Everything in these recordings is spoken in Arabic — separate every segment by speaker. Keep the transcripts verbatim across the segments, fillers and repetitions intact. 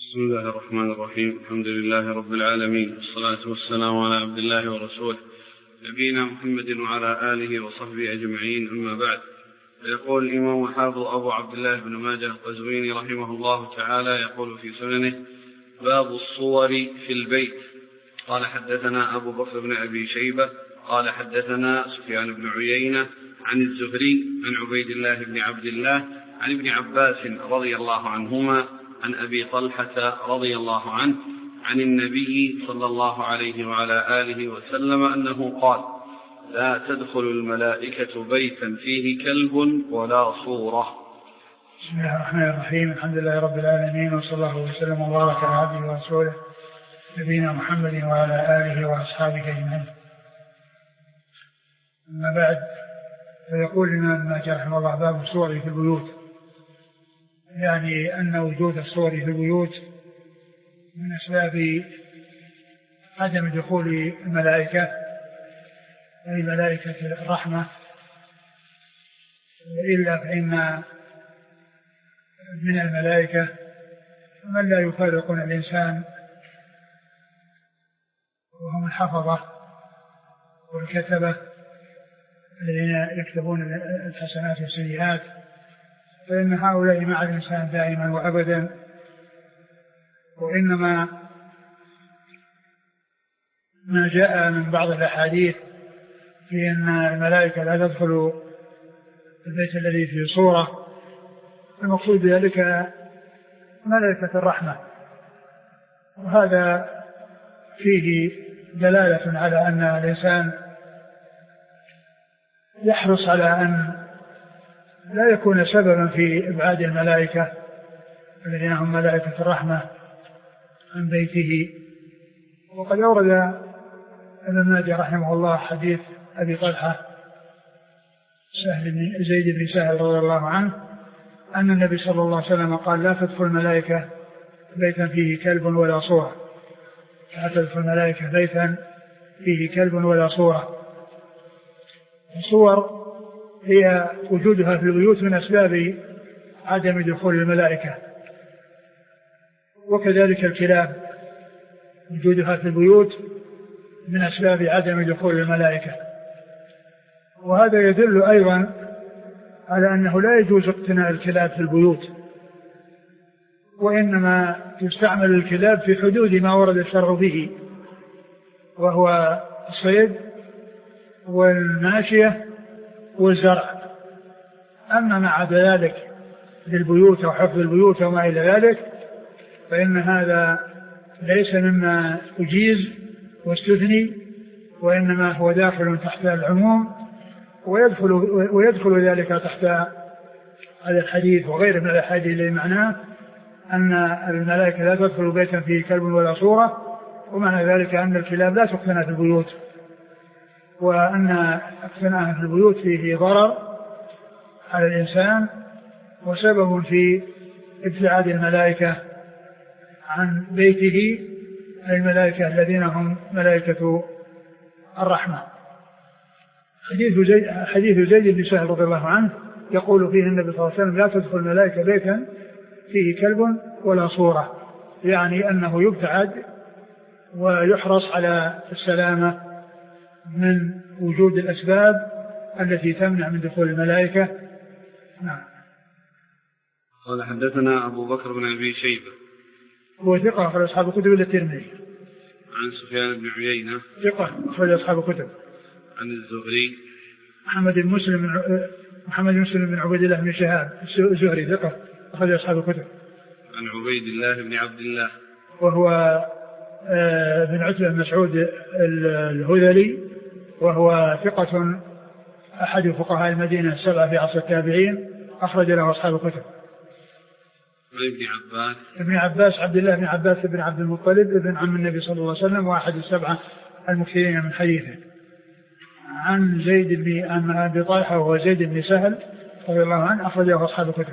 Speaker 1: بسم الله الرحمن الرحيم. الحمد لله رب العالمين، والصلاة والسلام على عبد الله ورسوله نبينا محمد وعلى آله وصحبه أجمعين، أما بعد. يقول الإمام الحافظ أبو عبد الله بن ماجه القزويني رحمه الله تعالى يقول في سننه: باب الصور في البيت. قال حدثنا أبو بكر بن أبي شيبة قال حدثنا سفيان بن عيينة عن الزهري عن عبيد الله بن عبد الله عن ابن عباس رضي الله عنهما عن أبي طلحة رضي الله عنه عن النبي صلى الله عليه وعلى آله وسلم أنه قال: لا تدخل الملائكة بيتا فيه كلب ولا صورة.
Speaker 2: بسم الله الرحمن الرحيم. الحمد لله رب العالمين، وصلى الله وسلم وبارك على عبده ورسوله نبينا محمد وعلى آله وأصحابه أجمعين. أما بعد، فيقول الإمام ابن ماجه رحمه الله: باب الصور في البيوت، يعني أن وجود الصور في البيوت من أسباب عدم دخول الملائكة، أي ملائكة الرحمة، إلا فإن من الملائكة من لا يفارقون الإنسان، وهم الحفظة والكتبة الذين يكتبون الحسنات والسيئات، فإن هؤلاء مع الإنسان دائما وأبدا. وإنما ما جاء من بعض الأحاديث في أن الملائكة لا تدخل البيت الذي فيه صورة، المقصود بذلك ملائكة الرحمة، وهذا فيه دلالة على أن الإنسان يحرص على أن لا يكون سببا في إبعاد الملائكة الذين هم ملائكة الرحمة عن بيته. وقد أورد ابن ماجه رحمه الله حديث أبي طلحة سهل بن زيد بن سهل رضي الله عنه أن النبي صلى الله عليه وسلم قال: لا تدخل الملائكة بيتا فيه كلب ولا صورة. لا تدخل الملائكة بيتا فيه كلب ولا صورة. الصور هي وجودها في البيوت من أسباب عدم دخول الملائكة، وكذلك الكلاب وجودها في البيوت من أسباب عدم دخول الملائكة. وهذا يدل أيضا على أنه لا يجوز اقتناء الكلاب في البيوت، وإنما تستعمل الكلاب في حدود ما ورد الشرع به، وهو الصيد والماشية والزرع. أما ما عدا ذلك للبيوت أو حفظ البيوت وما إلى ذلك فإن هذا ليس مما أجيز واستثني، وإنما هو داخل تحت العموم، ويدخل, ويدخل ذلك تحت هذا الحديث وغيره من الأحاديث التي معناه أن الملائكة لا تدخل بيتا فيه كلب ولا صورة، ومعنى ذلك أن الكلاب لا تقتنى في البيوت، وأن اقتناءها في البيوت فيه ضرر على الإنسان وسبب في ابتعاد الملائكة عن بيته، الملائكة الذين هم ملائكة الرحمة. حديث زيد, حديث زيد بن سهل رضي الله عنه يقول فيه النبي صلى الله عليه وسلم: لا تدخل الملائكة بيتا فيه كلب ولا صورة، يعني أنه يبتعد ويحرص على السلامة من وجود الأسباب التي تمنع من دخول الملائكة. نعم.
Speaker 1: قال حدثنا أبو بكر بن أبي شيبة
Speaker 2: هو ثقة أخرج أصحاب الكتب إلا الترمذي.
Speaker 1: عن سفيان بن عيينة
Speaker 2: ثقة أخرج أصحاب الكتب.
Speaker 1: عن الزهري
Speaker 2: محمد بن مسلم محمد بن مسلم بن عبيد الله بن شهاب الزهري ثقة أخرج أصحاب الكتب.
Speaker 1: عن عبيد الله بن عبد الله
Speaker 2: وهو بن عتبة بن مسعود الهذلي، وهو ثقة أحد فقهاء المدينة السبعة في عصر التابعين، أخرج له أصحاب الكتب.
Speaker 1: ابن عباس
Speaker 2: ابن عباس عبد الله بن عباس بن عبد المطلب ابن عم النبي صلى الله عليه وسلم، وأحد السبعة المكثرين من حديثه. عن زيد بن عن أبي طلحة وهو زيد بن سهل رضي الله عنه، أخرجه أصحاب الكتب.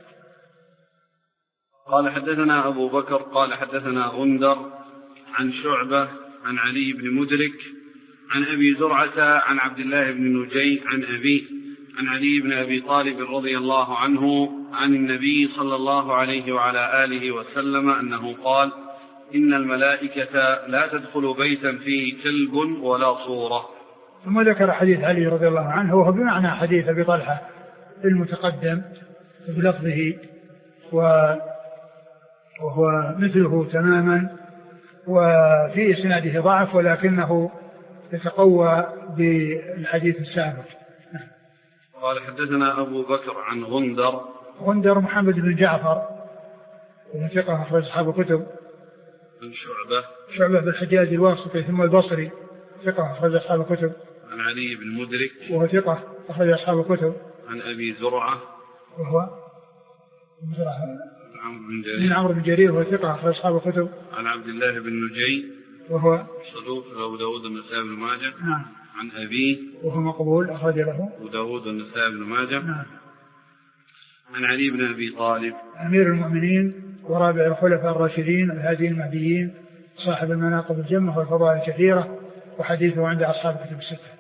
Speaker 1: قال حدثنا أبو بكر قال حدثنا غندر عن شعبة عن علي بن مدرك عن أبي زرعة عن عبد الله بن نجي عن أبيه عن علي بن أبي طالب رضي الله عنه عن النبي صلى الله عليه وعلى آله وسلم أنه قال: إن الملائكة لا تدخل بيتا فيه كلب ولا صورة.
Speaker 2: ثم ذكر حديث علي رضي الله عنه وهو بمعنى حديث أبي طلحة المتقدم بلفظه وهو مثله تماما، وفي إسناده ضعف ولكنه يتقوى بالحديث السابق.
Speaker 1: قال: حدثنا أبو بكر عن غندر
Speaker 2: غندر محمد بن جعفر ثقة أخرج أصحاب الكتب.
Speaker 1: عن شعبة
Speaker 2: شعبة بن الحجاج الواسطي ثم البصري ثقة أخرج أصحاب الكتب.
Speaker 1: عن علي بن مدرك
Speaker 2: وهو ثقة أخرج أصحاب الكتب.
Speaker 1: عن أبي زرعة
Speaker 2: وهو
Speaker 1: من
Speaker 2: عمرو بن جرير وهو ثقة أخرج أصحاب الكتب.
Speaker 1: عن عبد الله بن نجي
Speaker 2: وهو
Speaker 1: صدوق أبو داود والنسائي بن ماجه.
Speaker 2: نعم.
Speaker 1: عن أبيه
Speaker 2: وهو مقبول أخرج له
Speaker 1: أبو داود والنسائي بن ماجه.
Speaker 2: نعم.
Speaker 1: عن علي بن أبي طالب
Speaker 2: أمير المؤمنين ورابع الخلفاء الراشدين الهاديين المهديين صاحب المناقب الجمة والفضائل الكثيرة، وحديثه عند أصحاب الكتب الستة.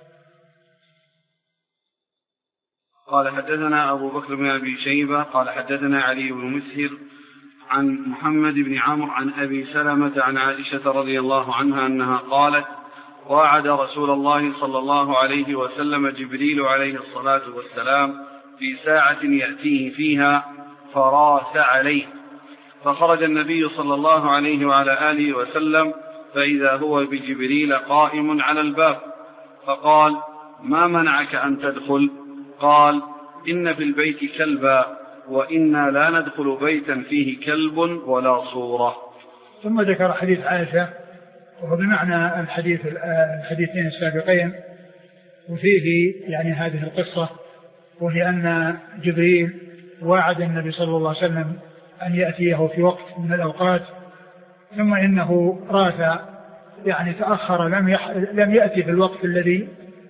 Speaker 1: قال: حدثنا أبو بكر بن أبي شيبة قال حدثنا علي بن مسهر عن محمد بن عمرو عن أبي سلمة عن عائشة رضي الله عنها أنها قالت: وعد رسول الله صلى الله عليه وسلم جبريل عليه الصلاة والسلام في ساعة يأتيه فيها فراس عليه، فخرج النبي صلى الله عليه وعلى آله وسلم فإذا هو بجبريل قائم على الباب، فقال: ما منعك أن تدخل؟ قال: إن في البيت كلبا وإنا لا ندخل بيتا فيه كلب ولا صورة.
Speaker 2: ثم ذكر حديث عائشة وهو بمعنى الحديث الحديثين السابقين، وفيه يعني هذه القصة، وهي أن جبريل وعد النبي صلى الله عليه وسلم أن يأتيه في وقت من الأوقات، ثم إنه راث يعني تأخر لم, يح... لم يأتي في الوقت الذي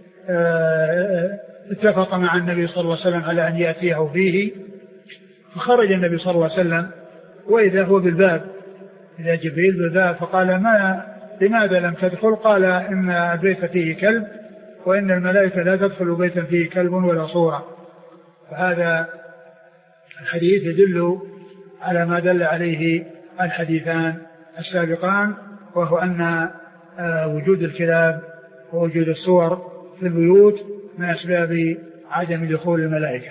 Speaker 2: اتفق مع النبي صلى الله عليه وسلم على أن يأتيه فيه، فخرج النبي صلى الله عليه وسلم وإذا هو بالباب، إذا جبريل بالباب، فقال: ما لماذا لم تدخل؟ قال: إن البيت فيه كلب وإن الملائكة لا تدخل بيتا فيه كلب ولا صورة. فهذا الحديث يدل على ما دل عليه الحديثان السابقان، وهو أن وجود الكلاب ووجود الصور في البيوت من أسباب عدم دخول الملائكة.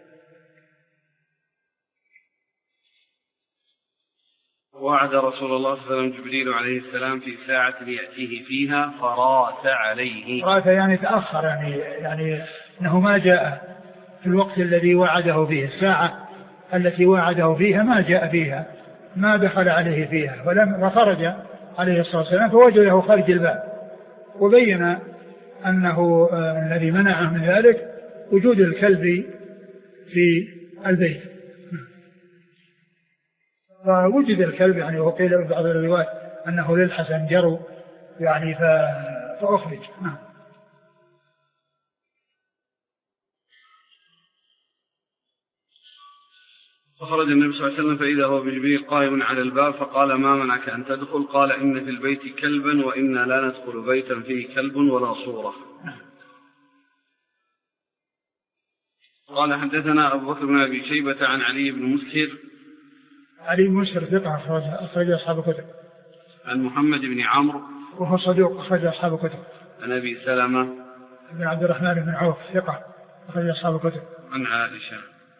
Speaker 1: وعد رسول الله صلى الله عليه وسلم جبريل عليه السلام في ساعة يأتيه فيها فراس عليه.
Speaker 2: راس يعني تأخر، يعني يعني أنه ما جاء في الوقت الذي وعده فيه، الساعة التي وعده فيها ما جاء فيها، ما دخل عليه فيها، ولم فخرج عليه الصلاة والسلام فوجده خارج الباب، وبين أنه آه الذي منعه من ذلك وجود الكلب في البيت. فوجد الكلب يعني، وقيل في بعض الروايات أنه للحسن جروا يعني فأخرج. نعم.
Speaker 1: فخرج النبي صلى الله عليه وسلم فإذا هو بجبريل قائم على الباب، فقال: ما منعك أن تدخل؟ قال: إن في البيت كلبا وإنا لا ندخل بيتا فيه كلب ولا صورة. قال: حدثنا أبو بكر بن أبي شيبة عن علي بن مسهر
Speaker 2: علي بن مسهر ثقة أخرج أصحاب الكتب.
Speaker 1: عن محمد بن عمرو
Speaker 2: وهو صدوق أخرج أصحاب الكتب.
Speaker 1: عن أبي سلمة
Speaker 2: بن عبد الرحمن بن عوف ثقة أخرج أصحاب الكتب.
Speaker 1: عن عائشة.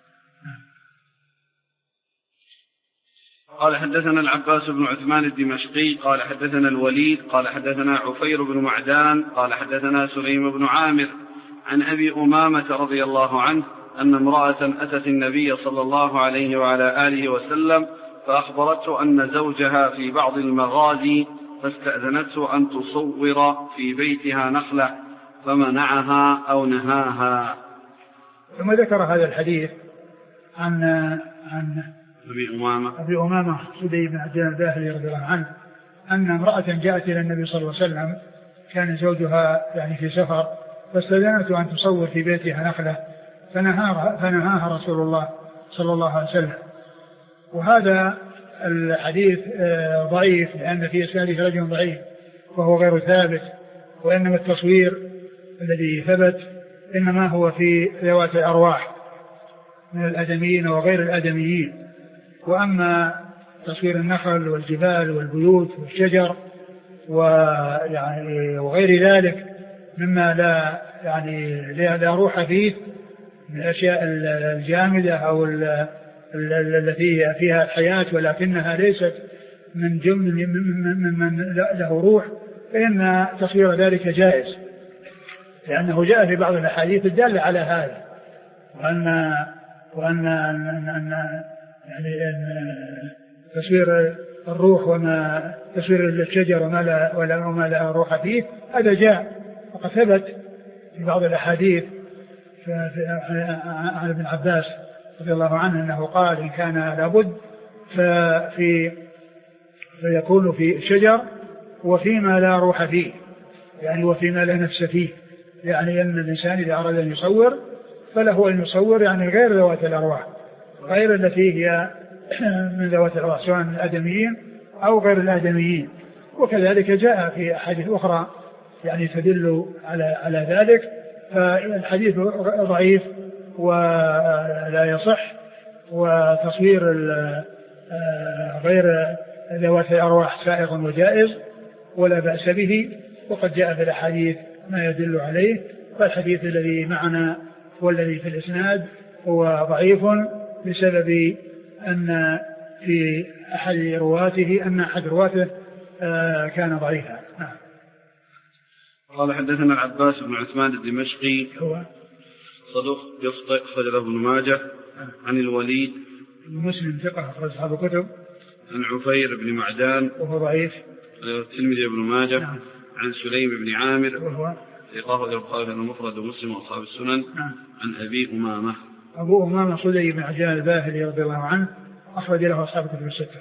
Speaker 1: قال: حدثنا العباس بن عثمان الدمشقي قال حدثنا الوليد قال حدثنا عفير بن معدان قال حدثنا سليم بن عامر عن أبي أمامة رضي الله عنه أن امرأة أتت النبي صلى الله عليه وعلى آله وسلم فأخبرته أن زوجها في بعض المغازي، فاستأذنته أن تصور في بيتها نخلة فمنعها أو نهاها.
Speaker 2: ثم ذكر هذا الحديث عن عن
Speaker 1: أبي أمامة
Speaker 2: أبي أمامة سدي بن عبد الله الباهلي رضي الله عنه أن امرأة جاءت إلى النبي صلى الله عليه وسلم، كان زوجها يعني في سفر، فاستأذنته أن تصور في بيتها نخلة فنهاها, فنهاها رسول الله صلى الله عليه وسلم. وهذا الحديث ضعيف لأن في إسناده رجل ضعيف وهو غير ثابت، وإنما التصوير الذي ثبت إنما هو في ذوات الأرواح، من الآدميين وغير الآدميين. وأما تصوير النخل والجبال والبيوت والشجر ويعني وغير ذلك مما لا يعني لا روح فيه من الأشياء الجامدة أو التي فيها الحياة ولكنها ليست من جمل من له روح، فإن تصوير ذلك جائز، لأنه جاء في بعض الأحاديث الدالة على هذا، وأن وأن أن يعني أن تصوير الروح وما تصوير الشجر وما لا وما لا روح فيه هذا جاء، وقد ثبت في بعض الأحاديث عن ابن عباس رضي الله عنه أنه قال إن كان لابد ففي فيكون في الشجر وفيما لا روح فيه، يعني وفيما لا نفس فيه، يعني أن الإنسان إذا أراد أن يصور فله أن يصور يعني غير ذوات الأرواح، غير التي هي من ذوات الأرواح سواء الآدميين أو غير الآدميين. وكذلك جاء في أحاديث أخرى يعني تدل على على ذلك، فالحديث ضعيف ولا يصح، وتصوير غير ذوات الأرواح سائغ وجائز ولا بأس به، وقد جاء في الأحاديث ما يدل عليه. فالحديث الذي معنا والذي في الإسناد هو ضعيف بسبب أن في أحد رواته أن أحد رواته كان ضعيفا. نعم.
Speaker 1: قال حدثنا العباس بن عثمان الدمشقي
Speaker 2: هو
Speaker 1: صدوق يخطئ أخرج له ابن ماجه. عن الوليد
Speaker 2: مسلم ثقة أخرج أصحاب الكتب.
Speaker 1: عن عفير بن معدان
Speaker 2: وهو ضعيف
Speaker 1: الترمذي ابن ماجه.
Speaker 2: نعم.
Speaker 1: عن سليم بن عامر
Speaker 2: وهو
Speaker 1: ثقة البخاري المفرد ومسلم وأصحاب السنن.
Speaker 2: نعم.
Speaker 1: عن أبي أمامة
Speaker 2: أبو أمامة صدي بن عجلان الباهلي رضي الله عنه أخرج له أصحاب الكتب الستة.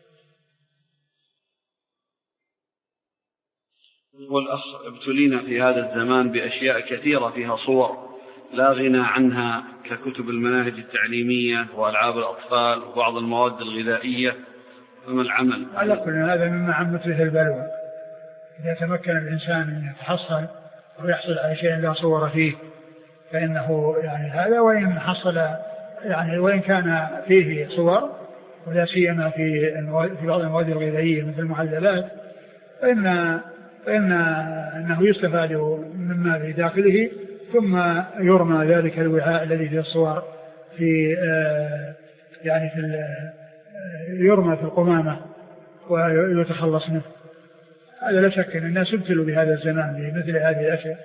Speaker 1: والأخ ابتلينا في هذا الزمان بأشياء كثيرة فيها صور لا غنى عنها ككتب المناهج التعليمية وألعاب الأطفال وبعض المواد الغذائية، فما العمل؟
Speaker 2: على كل هذا مما عم مثله البلوى، إذا تمكن الإنسان أن يتحصل ويحصل على شيء لا صور فيه فإنه يعني هذا، وإن حصل يعني وإن كان فيه صور ولا سيما في في بعض المواد الغذائية مثل المعلبات فإن فإن أنه يستفاد مما في داخله ثم يرمى ذلك الوعاء الذي فيه الصور في آه يعني في يرمى في القمامة ويتخلص منه. هذا لا شك أن الناس ابتلوا بهذا الزمان بمثل هذه الأشياء.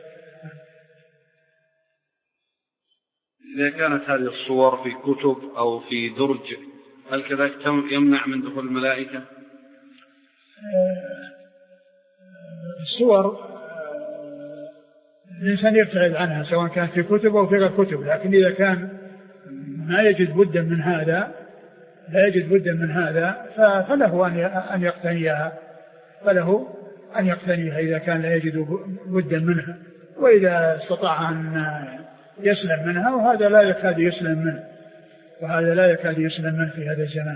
Speaker 1: إذا كانت هذه الصور في كتب أو في درج هل كذلك يمنع من دخول الملائكة؟
Speaker 2: الصور الإنسان يبتعد عنها سواء كان في كتب أو في غير كتب، لكن إذا كان ما يجد بدا من هذا لا يجد بدا من هذا فله أن يقتنيها فله أن يقتنيها إذا كان لا يجد بدا منها، وإذا استطاع أن يسلم منها، وهذا لا يكاد يسلم منه وهذا لا يكاد يسلم منه في هذا الزمان.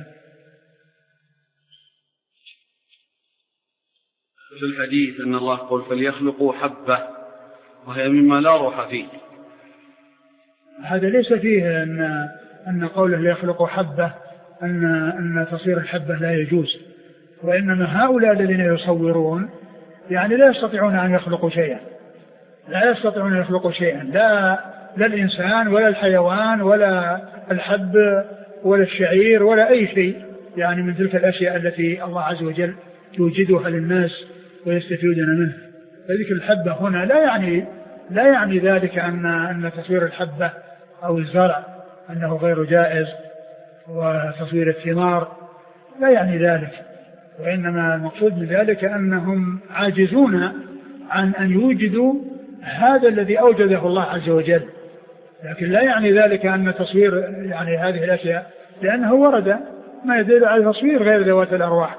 Speaker 1: في الحديث أن الله قال فليخلقوا حبة وهي مما لا روح فيه،
Speaker 2: هذا ليس فيه أن أن قوله ليخلقوا حبة أن أن تصوير الحبة لا يجوز، وإنما هؤلاء الذين يصورون يعني لا يستطيعون أن يخلقوا شيئا، لا يستطيعون أن يخلقوا شيئا، لا لا الإنسان ولا الحيوان ولا الحب ولا الشعير ولا أي شيء يعني من تلك الأشياء التي الله عز وجل يوجدها للناس ويستفيدون منه. فذلك الحبة هنا لا يعني لا يعني ذلك أن أن تصوير الحبة أو الزرع أنه غير جائز، وتصوير الثمار لا يعني ذلك، وإنما المقصود من ذلك أنهم عاجزون عن أن يوجدوا هذا الذي أوجده الله عز وجل، لكن لا يعني ذلك أن تصوير يعني هذه الأشياء، لأنه ورد ما يدل على تصوير غير ذوات الأرواح.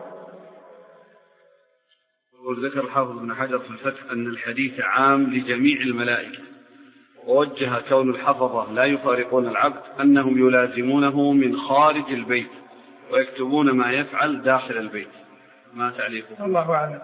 Speaker 1: وذكر الحافظ ابن حجر في الفتح أن الحديث عام لجميع الملائكة، ووجه كون الحفظة لا يفارقون العبد أنهم يلازمونه من خارج البيت ويكتبون ما يفعل داخل البيت. ما تعليقه؟
Speaker 2: الله أعلم.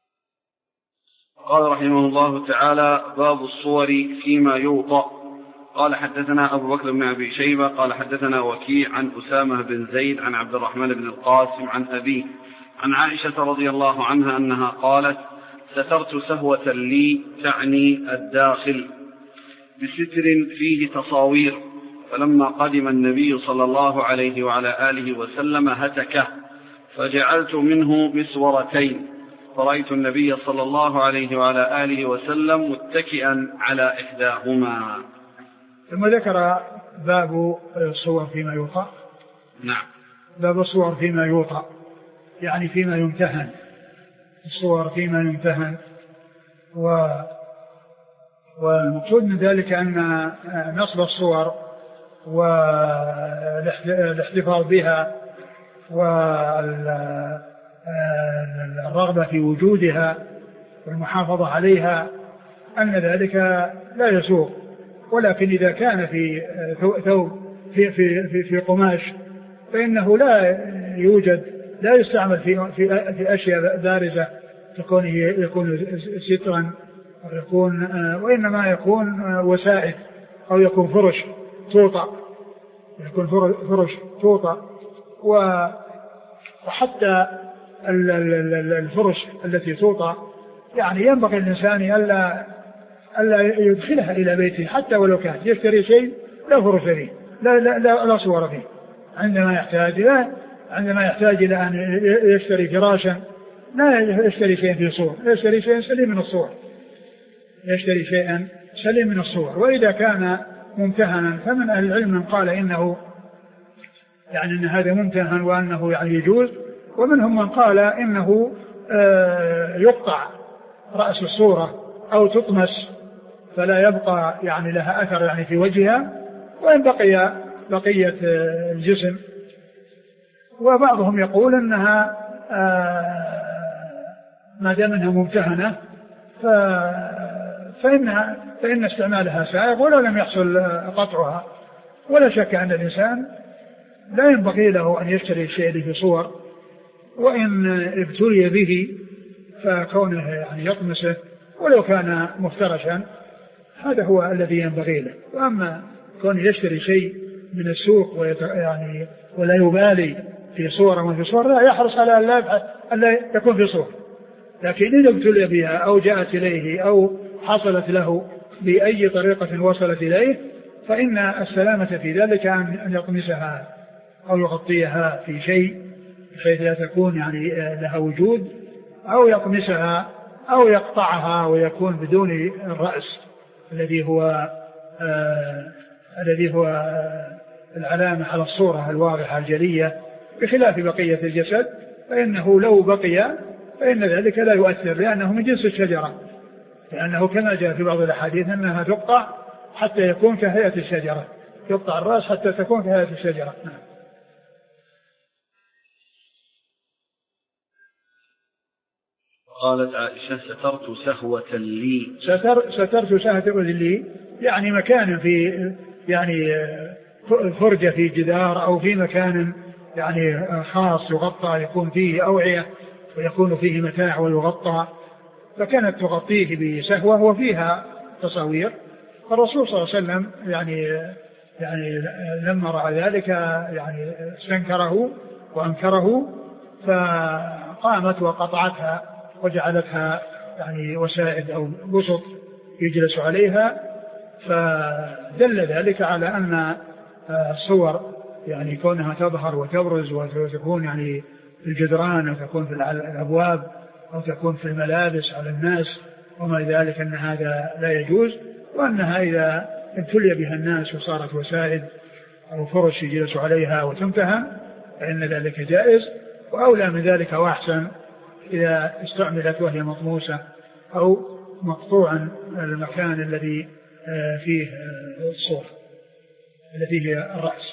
Speaker 1: قال رحمه الله تعالى: باب الصور فيما يوطأ. قال حدثنا أبو بكر بن أبي شيبة قال حدثنا وكيع عن أسامة بن زيد عن عبد الرحمن بن القاسم عن أبيه عن عائشة رضي الله عنها أنها قالت سترت سهوة لي تعني الداخل بستر فيه تصاوير، فلما قدم النبي صلى الله عليه وعلى آله وسلم هتكه فجعلت منه مسورتين، فرأيت النبي صلى الله عليه وعلى آله وسلم متكئا على إحداهما.
Speaker 2: ثم ذكر باب الصور فيما يوطأ.
Speaker 1: نعم.
Speaker 2: باب الصور فيما يوطأ يعني فيما يمتهن، الصور فيما يمتهن، و والمقصود من ذلك أن نصب الصور والاحتفاظ بها والرغبة في وجودها والمحافظة عليها أن ذلك لا يسوغ، ولكن إذا كان في ثوب في في في, في قماش فإنه لا يوجد لا يستعمل في في, في أشياء بارزة تكون يكون سترا أو يكون وإنما يكون وسائد أو يكون فرش توطأ، يكون فرش توطأ. وحتى الفرش التي توطأ يعني ينبغي الإنسان ألا ألا يدخلها إلى بيته حتى ولو كان يشتري شيء لا فرش فيه لا لا لا, لا صور فيه، عندما يحتاج لا عندما يحتاج إلى أن يشتري فراشا لا يشتري شيئا فيه صور، يشتري شيئا سليم من الصور، يشتري شيئا سليم من الصور. وإذا كان ممتهنا فمن أهل العلم من قال إنه يعني أن هذا ممتهن وأنه يعني يجوز، ومنهم من قال إنه يقطع رأس الصورة أو تطمس فلا يبقى يعني لها أثر يعني في وجهها، وإن بقي بقية الجسم. وبعضهم يقول أنها ما دام أنها ممتهنة فإن فإن استعمالها سائغ ولو لم يحصل قطعها. ولا شك أن الإنسان لا ينبغي له أن يشتري الشيء في صور، وإن ابتلي به فكونه يعني يطمسه ولو كان مفترشا هذا هو الذي ينبغي له. وأما كونه يشتري شيء من السوق يعني ولا يبالي في صور وما في صور لا يحرص على أن لا يكون في صور، لكن إذا ابتلي بها أو جاءت إليه أو حصلت له بأي طريقة وصلت إليه فإن السلامة في ذلك أن يطمسها أو يغطيها في شيء بحيث لا تكون يعني لها وجود، أو يطمسها أو يقطعها ويكون بدون الرأس الذي هو آه الذي هو آه العلامة على الصورة الواضحة الجلية، بخلاف بقية الجسد فإنه لو بقي فإن ذلك لا يؤثر لأنه من جنس الشجرة، لأنه كما جاء في بعض الأحاديث أنها تقطع حتى يكون كهيئة الشجرة، يقطع الرأس حتى تكون كهيئة الشجرة.
Speaker 1: قالت عائشة سترت سهوة لي.
Speaker 2: ستر سترت سهوة لي يعني مكان في يعني فرجة في جدار أو في مكان يعني خاص يغطى يكون فيه أوعية ويكون فيه متاع ويغطى، فكانت تغطيه بسهوة وفيها تصاوير. فالرسول صلى الله عليه وسلم يعني يعني لما رأى ذلك يعني استنكره وأنكره، فقامت وقطعتها وجعلتها يعني وسائد أو بسط يجلس عليها، فدل ذلك على أن الصور يعني كونها تظهر وتبرز وتكون يعني في الجدران وتكون في الأبواب أو تكون في الملابس على الناس وما ذلك أن هذا لا يجوز، وأنها إذا ابتلي بها الناس وصارت وسائد أو فرش يجلس عليها وتمتهن فإن ذلك جائز، وأولى من ذلك وأحسن إذا استعملت وهي مطموسة أو مقطوعا المكان الذي فيه الصور التي هي الرأس.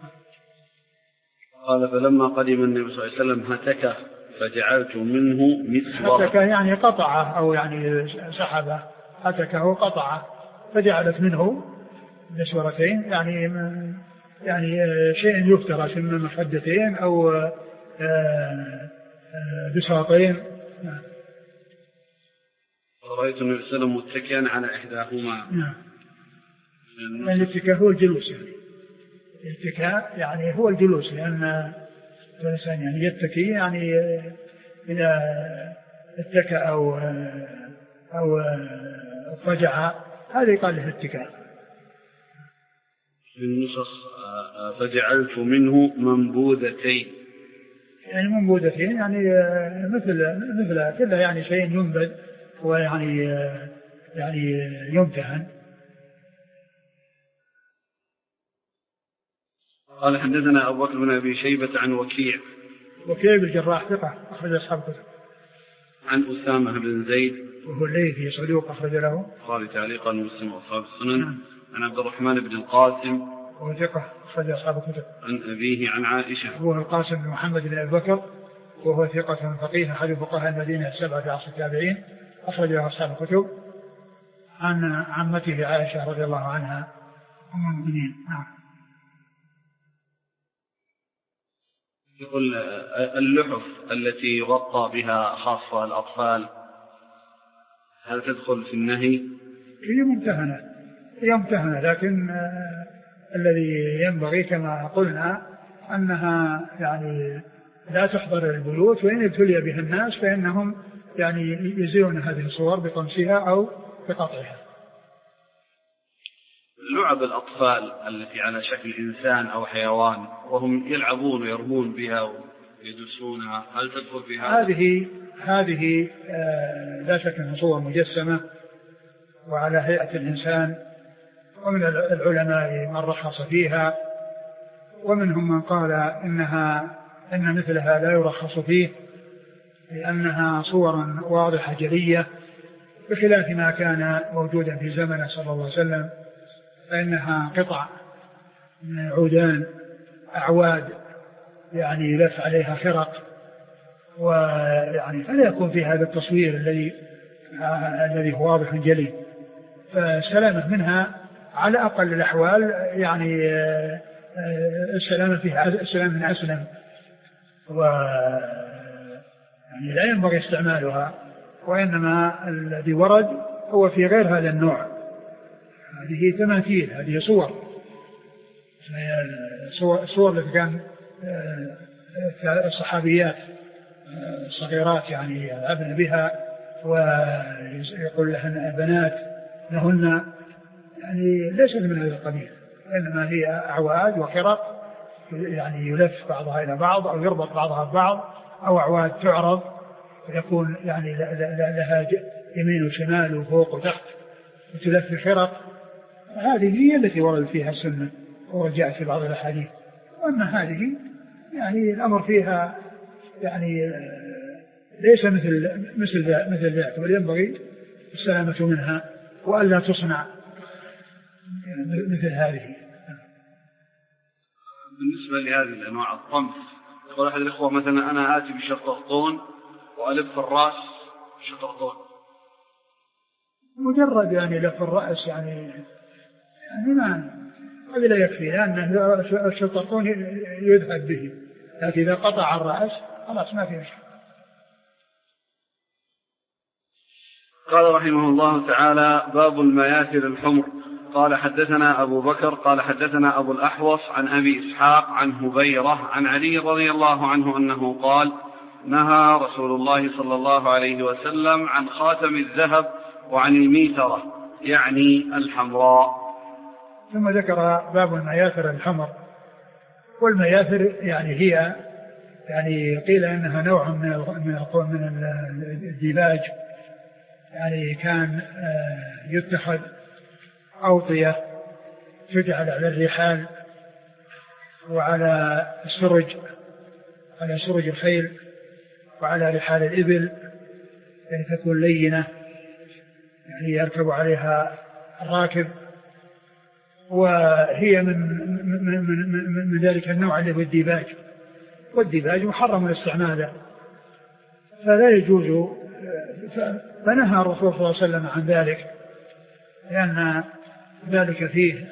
Speaker 1: قال فلما قدم النبي صلى الله عليه وسلم هتكه فجعلت منه مسورة.
Speaker 2: هتكه يعني قطعه أو يعني سحبه، هتكه قطعه فجعلت منه مسورتين يعني يعني شيء يفترش من مخدتين أو بساطين.
Speaker 1: رأيت النبي صلى الله عليه وسلم متكئا على إحداهما.
Speaker 2: نعم. يعني الاتكاء هو الجلوس، يعني الاتكاء يعني هو الجلوس، لأن الإنسان يعني يتكي يعني إذا اتكأ أو أو اضطجع هذا يقال له اتكاء.
Speaker 1: في النسخ فجعلت منه منبوذتين،
Speaker 2: يعني منبوذتين يعني مثل مثل كله يعني شيء ينبذ ويعني يعني يمتهن.
Speaker 1: قال حدثنا أبو بكر بن أبي شيبة عن وكيع
Speaker 2: وكيع بن الجراح ثقة أخرج أصحاب الكتب.
Speaker 1: عن أسامة بن زيد
Speaker 2: وهو الليثي صدوق أخرج له
Speaker 1: البخاري تعليقا ومسلم وأصحاب السنن. عن عبد الرحمن بن القاسم
Speaker 2: وهو ثقة أخرج أصحاب الكتب.
Speaker 1: عن أبيه عن عائشة
Speaker 2: هو القاسم بن محمد بن أبي بكر وهو ثقة فقيه أحد فقهاء المدينة السبعة في عصر التابعين أخرج له أصحاب الكتب. عن عمته عائشة رضي الله عنها أم المؤمنين. نعم.
Speaker 1: يقول اللحف التي يغطى بها خاصة الأطفال هل تدخل في النهي؟
Speaker 2: هي ممتهنة هي ممتهنة لكن آه الذي ينبغي كما قلنا أنها يعني لا تحضر البيوت، وإن ابتلي بها الناس فإنهم يعني يزيلون هذه الصور بطمسها أو بقطعها.
Speaker 1: لعب الأطفال التي على شكل إنسان أو حيوان وهم يلعبون ويرمون بها ويدسونها هل تدخل في هذا؟
Speaker 2: هذه هذه آه لا شك أنها صور مجسمة وعلى هيئة الإنسان، ومن العلماء من رخص فيها ومنهم من قال إنها إن مثلها لا يرخص فيه لأنها صورا واضحة جلية بخلاف ما كان موجودا في زمنه صلى الله عليه وسلم، فإنها قطع عودان أعواد يعني يلف عليها خرق، ويعني فلا يكون في هذا التصوير الذي الذي هو واضح جلي، فالسلامة منها على أقل الأحوال يعني السلامة فيها السلامة من أسلم، و يعني لا ينبغي استعمالها، وإنما الذي ورد هو في غير هذا النوع. هذه تماثيل، هذه صور صور التي كان الصحابيات صغيرات يعني يلعبن بها ويقول لهن بنات لهن، يعني ليست من هذا القبيل، إنما هي أعواد وخرق يعني يلف بعضها إلى بعض أو يربط بعضها ببعض، أو أعواد تعرض ويكون يعني لها يمين وشمال وفوق وتحت وتلف خرق. هذه هي التي ورد فيها السنة ورجعت في بعض الأحاديث، وأما هذه يعني الأمر فيها يعني ليس مثل مثل مثل ذلك، بل ينبغي السلامة منها وألا تصنع مثل هذه.
Speaker 1: بالنسبة لهذه الأنواع الطمس، يقول أحد الإخوة مثلا أنا آتي بشطرطون وألف الرأس شطرطون،
Speaker 2: مجرد يعني لف الرأس يعني يعني ما هذا لا يكفي، لأن الشطرطون يذهب به، لكن إذا قطع الرأس خلاص ما في مشكلة.
Speaker 1: قال رحمه الله تعالى: باب المياثر الحمر. قال حدثنا أبو بكر قال حدثنا أبو الأحوص عن أبي إسحاق عن هبيرة عن علي رضي الله عنه أنه قال: نهى رسول الله صلى الله عليه وسلم عن خاتم الذهب وعن الميثرة يعني الحمراء.
Speaker 2: ثم ذكر باب المياثر الحمر. والمياثر يعني هي يعني قيل إنها نوع من من الديباج، يعني كان يتخذ أوطية تجعل على الرحال وعلى السرج، على سرج الخيل وعلى رحال الإبل، يعني تكون لينة يعني يركب عليها الراكب، وهي من من من, من ذلك النوع اللي هو الديباج، والديباج محرم الاستعمال فلا يجوز، فنهى الرسول صلى الله عليه وسلم عن ذلك، لأن ذلك فيه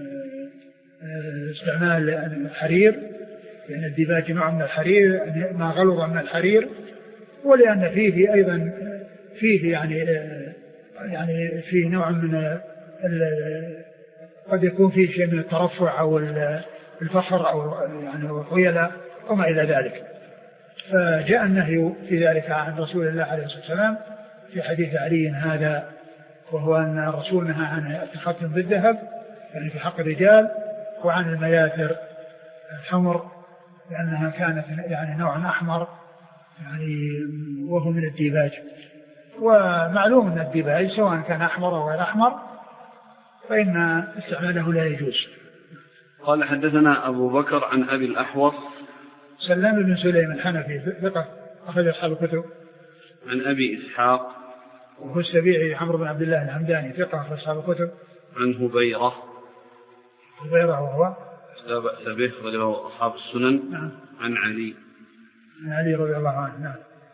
Speaker 2: استعمال الحرير، لأن الديباج نوع من الحرير ما غلظ من الحرير، ولأن فيه أيضا فيه يعني يعني فيه نوع من قد يكون فيه شيء من الترفع أو الفخر أو يعني الخيلاء وما إلى ذلك. فجاء النهي في ذلك عن رسول الله عليه الصلاة والسلام في حديث علي هذا، وهو أن الرسول نهى عن التختم بالذهب يعني في حق الرجال، وعن المياثر الحمر لأنها كانت يعني نوعا أحمر يعني وهو من الديباج. ومعلوم أن الديباج سواء كان أحمر أو غير أحمر فإن استعماله لا يجوز.
Speaker 1: قال حدثنا أبو بكر عن أبي الأحوص
Speaker 2: سلام بن سليم الحنفي ثقة أخرج أصحاب الكتب.
Speaker 1: عن أبي إسحاق
Speaker 2: وهو السبيعي عمرو بن عبد الله الحمداني ثقة أخرج أصحاب الكتب.
Speaker 1: عن هبيرة
Speaker 2: هبيرة وهو
Speaker 1: لا بأس به وله أصحاب السنن.
Speaker 2: نعم.
Speaker 1: عن علي
Speaker 2: عن علي رضي الله عنه. نعم.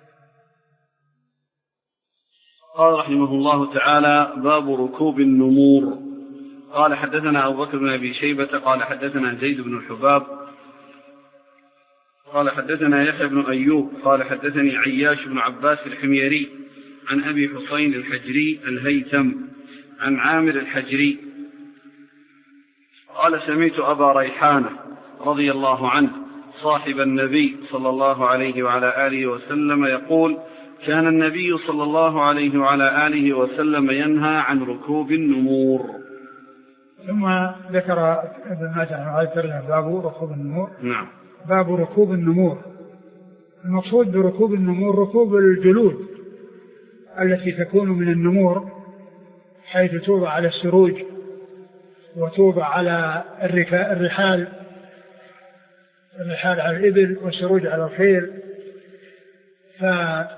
Speaker 1: قال رحمه الله تعالى باب ركوب النمور. قال حدثنا أبو بكر بن أبي شيبة قال حدثنا زيد بن الحباب قال حدثنا يحيى بن أيوب قال حدثني عياش بن عباس الحميري عن أبي حسين الحجري الهيثم عن عامر الحجري قال سمعت أبا ريحانة رضي الله عنه صاحب النبي صلى الله عليه وعلى آله وسلم يقول كان النبي صلى الله عليه وعلى آله وسلم ينهى عن ركوب النمور.
Speaker 2: ثم ذكر ابن ماجه باب ركوب النمور.
Speaker 1: نعم.
Speaker 2: باب ركوب النمور. المقصود بركوب النمور ركوب الجلود التي تكون من النمور، حيث توضع على السروج وتوضع على الرحال الرحال على الإبل والسروج على الخيل. ف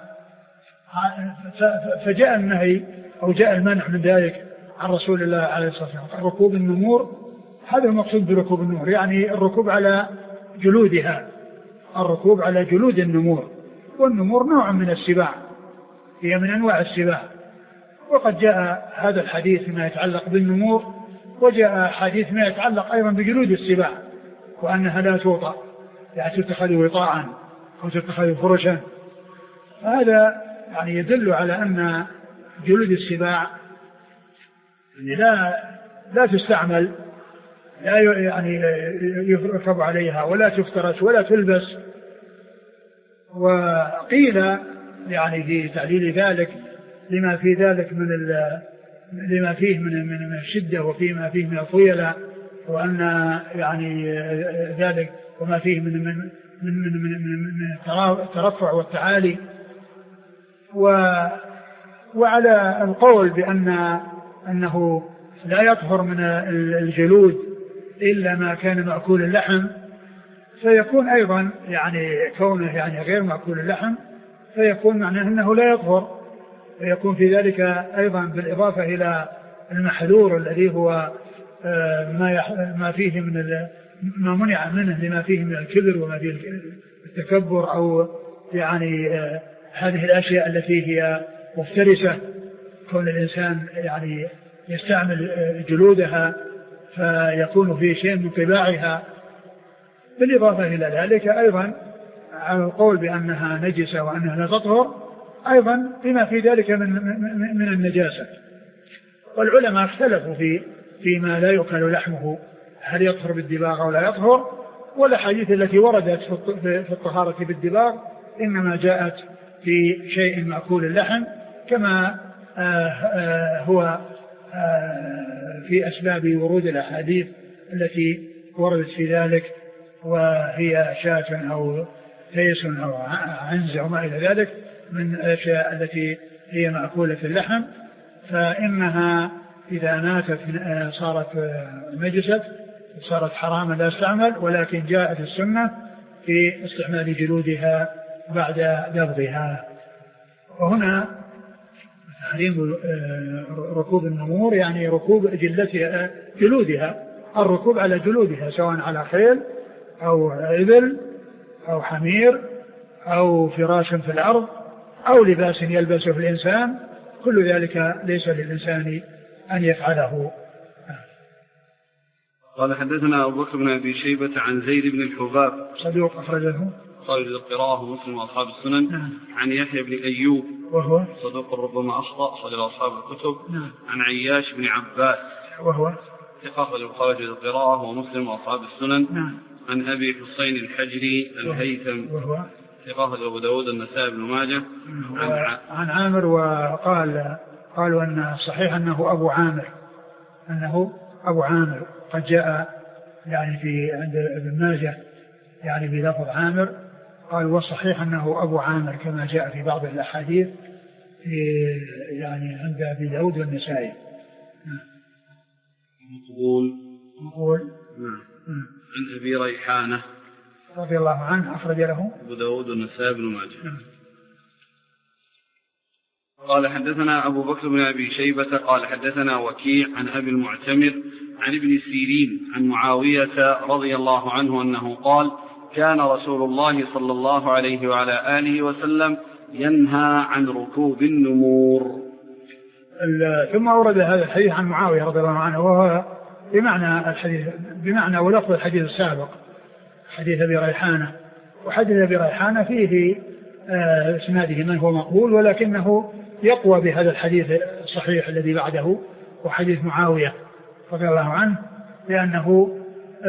Speaker 2: فجاء النهي أو جاء المنع من ذلك عن رسول الله عليه الصلاة والسلام. ركوب النمور هذا المقصود بركوب النمور، يعني الركوب على جلودها، الركوب على جلود النمور. والنمور نوع من السباع، هي من أنواع السباع. وقد جاء هذا الحديث ما يتعلق بالنمور، وجاء حديث ما يتعلق أيضا بجلود السباع وأنها لا توطأ، يعني تتخذ وطاعا أو تتخذ فرشا. هذا يعني يدل على أن جلود السباع يعني لا لا تستعمل، لا يعني يركب عليها ولا تفترش ولا تلبس. وقيل يعني في تعليل ذلك لما في ذلك من لما فيه من من الشدة وفيما فيه من الخيلاء، وأن يعني ذلك وما فيه من من من من من الترفع والتعالي. وعلى القول بأن أنه لا يطهر من الجلود إلا ما كان مأكول اللحم، فيكون أيضا يعني كونه يعني غير مأكول اللحم فيكون معناه أنه لا يطهر، فيكون في ذلك أيضا بالإضافة إلى المحذور الذي هو ما ما فيه من ما منع منه لما فيه من الكبر وما فيه التكبر أو يعني هذه الأشياء التي هي مفترسة، كون الإنسان يعني يستعمل جلودها فيكون فيه شيء من طباعها. بالإضافة إلى ذلك أيضا على القول بأنها نجسة وأنها لا تطهر أيضا بما في ذلك من, من النجاسة. والعلماء اختلفوا في فيما لا يؤكل لحمه هل يطهر بالدباغ أو لا يطهر، والأحاديث التي وردت في الطهارة بالدباغ إنما جاءت في شيء مأكول اللحم كما آآ آآ هو آآ في أسباب ورود الأحاديث التي وردت في ذلك، وهي شاة أو تيس أو عنز أو ما إلى ذلك من الأشياء التي هي مأكولة اللحم، فإنها إذا ماتت صارت نجست صارت حراما لا استعمل. ولكن جاءت السنة في استعمال جلودها بعد دبغها. وهنا تحريم ركوب النمور يعني ركوب جلتها جلودها، الركوب على جلودها سواء على خيل أو إبل أو حمير أو فراش في الأرض أو لباس يلبسه الإنسان، كل ذلك ليس للإنسان أن يفعله.
Speaker 1: قال حدثنا أبو بكر بن أبي شيبة عن زيد بن الحباب
Speaker 2: صدوق أخرجه
Speaker 1: خالد القراءة ومسلم وأصحاب السنن.
Speaker 2: نعم.
Speaker 1: عن يحيى بن أيوب
Speaker 2: وهو
Speaker 1: صدوق ربما أخطأ خالد أصحاب الكتب.
Speaker 2: نعم.
Speaker 1: عن عياش بن عباس
Speaker 2: وهو
Speaker 1: ثقة البخاري القراءة ومسلم وأصحاب السنن.
Speaker 2: نعم.
Speaker 1: عن أبي حسين الحجري الهيثم
Speaker 2: وهو
Speaker 1: ثقة أبو داود النسائي بن ماجه.
Speaker 2: عن, عن عامر، وقال قالوا أن صحيح أنه أبو عامر، أنه أبو عامر قد جاء يعني في عند ابن ماجه يعني بلفظ عامر، قال والصحيح أنه أبو عامر كما جاء في بعض الأحاديث يعني عند أبي داود والنسائي.
Speaker 1: مقبول.
Speaker 2: مقبول.
Speaker 1: نعم. عن أبي ريحانة
Speaker 2: رضي الله عنه أخرج له
Speaker 1: أبو داود والنسائي بن ماجه. قال حدثنا أبو بكر بن أبي شيبة قال حدثنا وكيع عن أبي المعتمر عن ابن سيرين عن معاوية رضي الله عنه أنه قال كان رسول الله صلى الله عليه وعلى آله وسلم ينهى عن ركوب النمور.
Speaker 2: ثم أورد هذا الحديث عن معاوية رضي الله عنه، وهو بمعنى الحديث بمعنى ولفظ الحديث السابق حديث أبي ريحانة. وحديث أبي ريحانة فيه اسناده من هو مقبول، ولكنه يقوى بهذا الحديث الصحيح الذي بعده وحديث معاوية رضي الله عنه، لأنه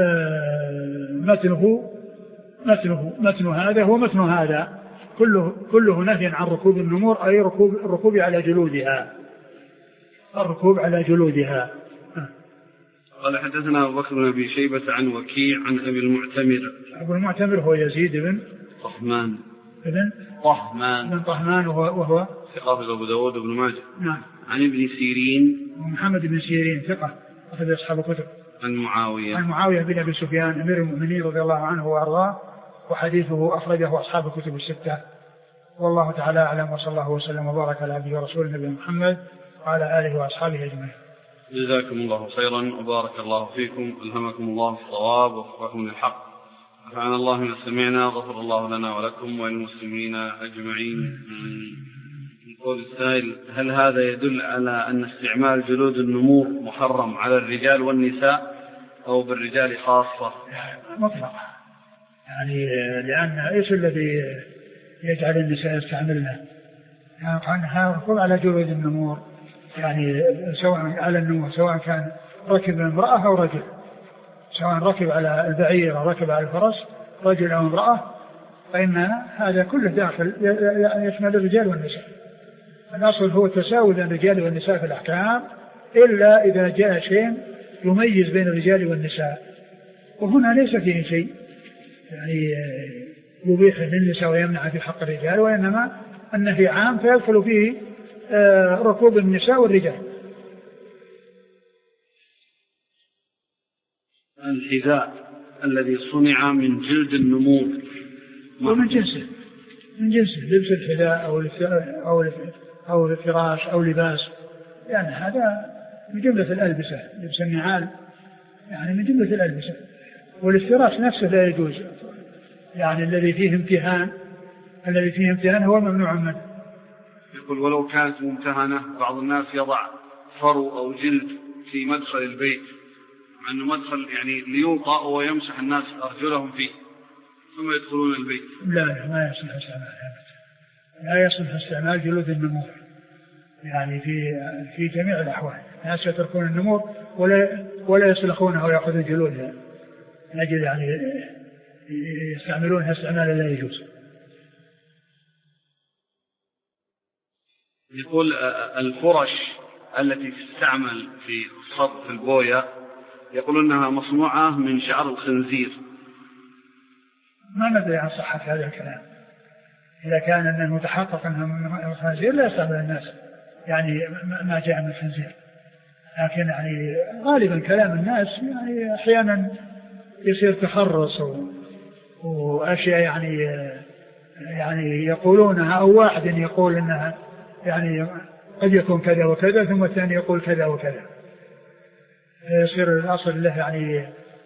Speaker 2: متنه متنه متن هذا هو متن هذا كله كله نهي عن ركوب النمور، أي ركوب الركوب على جلودها الركوب على جلودها.
Speaker 1: قال حدثنا أبو بكر بن أبي شيبة عن وكيع عن أبي المعتمر.
Speaker 2: أبو المعتمر هو يزيد بن
Speaker 1: طهمان
Speaker 2: ابن
Speaker 1: طهمان
Speaker 2: بن طهمان وهو
Speaker 1: ثقة أبو داود بن ماجه.
Speaker 2: نعم.
Speaker 1: عن ابن سيرين
Speaker 2: محمد بن سيرين ثقة أخرج أصحاب الكتب.
Speaker 1: عن معاوية
Speaker 2: عن معاوية بن أبي سفيان أمير المؤمنين رضي الله عنه وأرضاه، وحديثه أخرجه أصحاب الكتب الستة. والله تعالى أعلم، وصلى الله وسلم وبارك على عبده ورسوله نبينا محمد وعلى آله وأصحابه أجمعين.
Speaker 1: جزاكم الله خيرا وبارك الله فيكم، ألهمكم الله الصواب ووفقكم للحق، نفعنا الله ما سمعنا، غفر الله لنا ولكم وللمسلمين أجمعين. يقول السائل: هل هذا يدل على أن استعمال جلود النمور محرم على الرجال والنساء أو بالرجال خاصة؟
Speaker 2: مطلق، يعني لأن إيش الذي يجعل النساء يستعملنا؟ يعني أنها ركوب على جلود النمور، يعني سواء على النمور سواء كان ركب امرأة أو رجل، سواء ركب على البعير أو ركب على الفرس رجل أو امرأة، فإن هذا كله داخل يشمل الرجال والنساء. الأصل هو التساوي بين الرجال والنساء في الأحكام، إلا إذا جاء شيء يميز بين الرجال والنساء، وهنا ليس فيه شيء يعني يبيح للنساء ويمنع في حق الرجال، وإنما النهي عام فيدخل فيه ركوب النساء والرجال.
Speaker 1: الحذاء الذي صنع من جلد النمور
Speaker 2: ومن جنسه من جنسه لبس الحذاء أو أو أو الفراش أو لباس، يعني هذا من جملة الألبسة. لبس النعال يعني من جملة الألبسة، والافتراش نفسه لا يجوز، يعني الذي فيه امتهان الذي فيه امتهان هو ممنوع منه.
Speaker 1: يقول: ولو كانت ممتهنة، بعض الناس يضع فرو أو جلد في مدخل البيت، مع أنه مدخل يعني ليوطأ ويمسح الناس أرجلهم فيه ثم يدخلون البيت.
Speaker 2: لا لا ما يصلح استعمال لا يصلح استعمال جلود النمور، يعني في في جميع الأحوال الناس يتركون النمور ولا ولا يسلخونها ويأخذون جلودها، نجد يعني يستعملونها استعمالا لا يجوز.
Speaker 1: يقول: الفرش التي تستعمل في صرف البوية يقول أنها مصنوعة من شعر الخنزير.
Speaker 2: ما ندري عن صحة هذا الكلام، إذا كان أنه متحقق أنه من الخنزير لا يستعمل الناس يعني ما جاء من الخنزير، لكن يعني غالبا كلام الناس يعني أحيانا يصير تخرص وأشياء يعني يعني يقولونها، أو واحد يقول أنها يعني قد يكون كذا وكذا ثم الثاني يقول كذا وكذا، يصير الأصل له يعني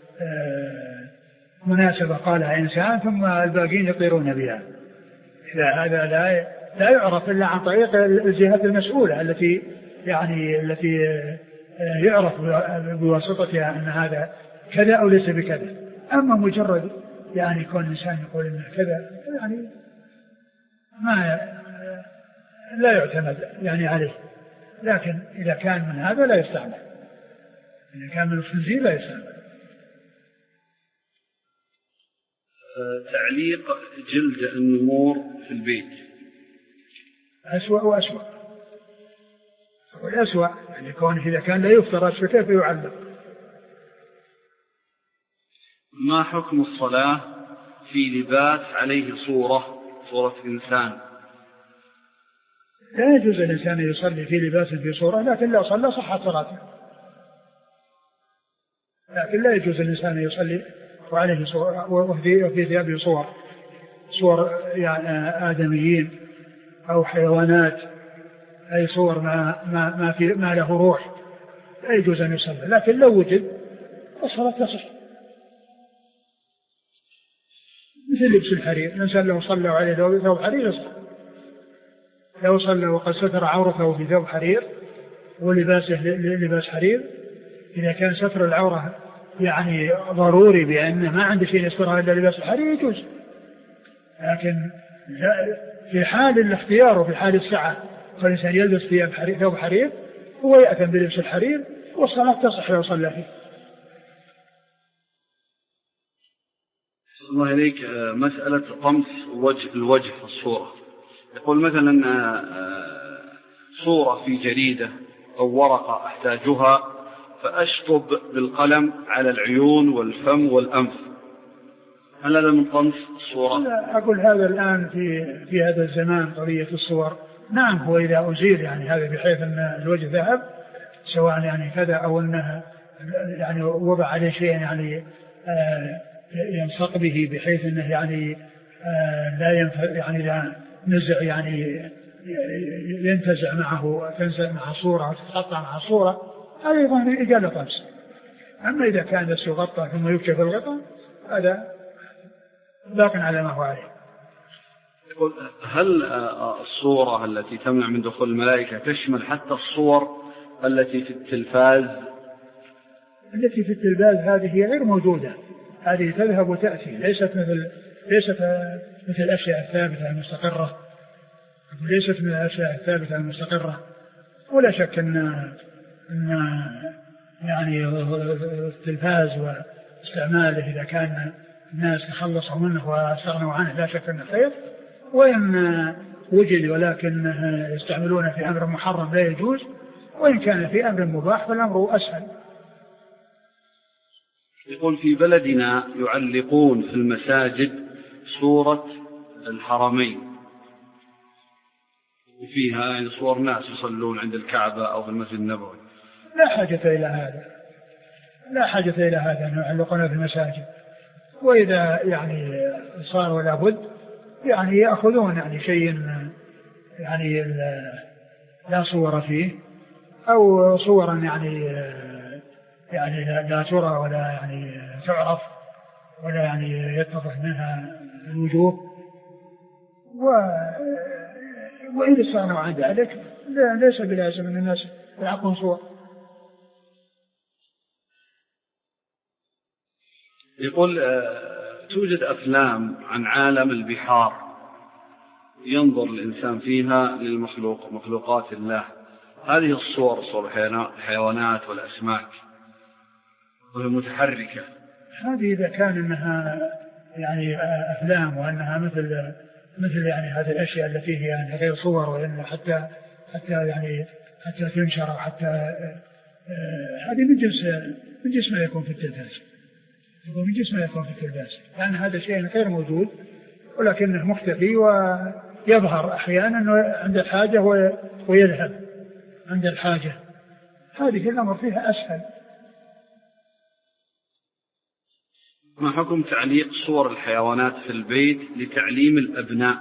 Speaker 2: مناسبة قالها إنسان ثم الباقين يطيرون بها. هذا لا لا يعرف إلا عن طريق الجهات المسؤولة التي يعني التي يعرف بواسطتها أن هذا كذا أو ليس بكذا. أما مجرد يعني يكون إنسان يقول إنه كذا يعني ما لا يعتمد يعني عليه، لكن إذا كان من هذا لا يستعمل. إذا كان من الخنزير لا يستعمل.
Speaker 1: تعليق جلد النمور في البيت
Speaker 2: أسوأ وأسوأ، والأسوأ يعني كونه إذا كان لا يفترض فكيف يعلق؟
Speaker 1: ما حكم الصلاة في لباس عليه صورة صورة إنسان؟
Speaker 2: لا يجوز الإنسان يصلي في لباس في صورة، لكن لو صلى صحت صلاته، لكن لا يجوز الإنسان يصلي وعليه صور وفي ثيابه صور صور يعني آدميين أو حيوانات، أي صور ما ما ما في ما له روح، لا يجوز أن يصلي، لكن لو وجد الصلاة تصح. مثل لبس الحرير، الإنسان لو صلى عليه ثوب حرير يصح، لو صلى وقد ستر عورته في ثوب حرير ولباسه لباس حرير، إذا كان ستر العورة يعني ضروري بأنه ما عنده شيء يسترها إلا لباس الحرير يجوز، لكن في حال الاختيار وفي حال السعة فالإنسان يلبس ثياب حرير ثوب حرير هو يأتم بلبس الحرير والصلاة تصح لو صلى فيه.
Speaker 1: الله إليك، مسألة طمس وجه الوجه في الصورة، يقول مثلا صورة في جريدة أو ورقة أحتاجها فأشطب بالقلم على العيون والفم والأنف، هل هذا من طمس الصورة؟
Speaker 2: لا أقول هذا الآن في في هذا الزمان قضية الصور، نعم هو إذا أزيل يعني هذا بحيث أن الوجه ذهب سواء يعني كذا أو أنه يعني وضع عليه شيء يعني آه ينسق به بحيث أنه يعني آه لا ينفع يعني لا نزع يعني ينتزع معه تنزع مع صورة وتتقطع مع صورة، هذا أيضا يجعل طمس. أما إذا كان بس يغطى ثم يكشف الغطاء هذا باق على ما هو عليه.
Speaker 1: يقول هل الصورة التي تمنع من دخول الملائكة تشمل حتى الصور التي في التلفاز؟
Speaker 2: التي في التلفاز هذه غير موجودة، هذه تذهب وتأتي، ليست مثل ليست مثل الأشياء الثابتة المستقرة، ليست من الأشياء الثابتة المستقرة. ولا شك أن أن يعني التلفاز واستعماله إذا كان الناس تخلصوا منه واستغنوا عنه لا شك أنه خير، وإن وجد ولكن يستعملونه في أمر محرم لا يجوز، وإن كان في أمر مباح فالأمر أسهل.
Speaker 1: يقول في بلدنا يعلقون في المساجد صورة الحرمين وفيها يعني صور ناس يصلون عند الكعبة أو في المسجد النبوي،
Speaker 2: لا حاجة إلى هذا، لا حاجة إلى هذا أن يعلقون في المساجد، وإذا يعني صار ولا بد يعني يأخذون يعني شيء يعني لا صور فيه أو صورا يعني يعني لا ترى ولا يعني تعرف ولا يعني يتضح منها الوجوه، وإن استغنوا عن ذلك ليس بلازم أن الناس يعقون صور.
Speaker 1: يقول توجد أفلام عن عالم البحار ينظر الإنسان فيها للمخلوق مخلوقات الله، هذه الصور صور الحيوانات والأسماك وهي متحركة،
Speaker 2: هذه إذا كان أنها يعني أفلام وأنها مثل مثل يعني هذه الأشياء التي هي يعني غير صور وإن حتى حتى يعني حتى تنشر وحتى هذه من جنس من جنس ما يكون في التلفاز، من جنس ما يكون في التلفاز، يعني هذا شيء غير موجود ولكنه مختفي ويظهر أحيانا عند الحاجة ويذهب عند الحاجة، هذه الأمر فيها أسهل.
Speaker 1: ما حكم تعليق صور الحيوانات في البيت لتعليم الأبناء؟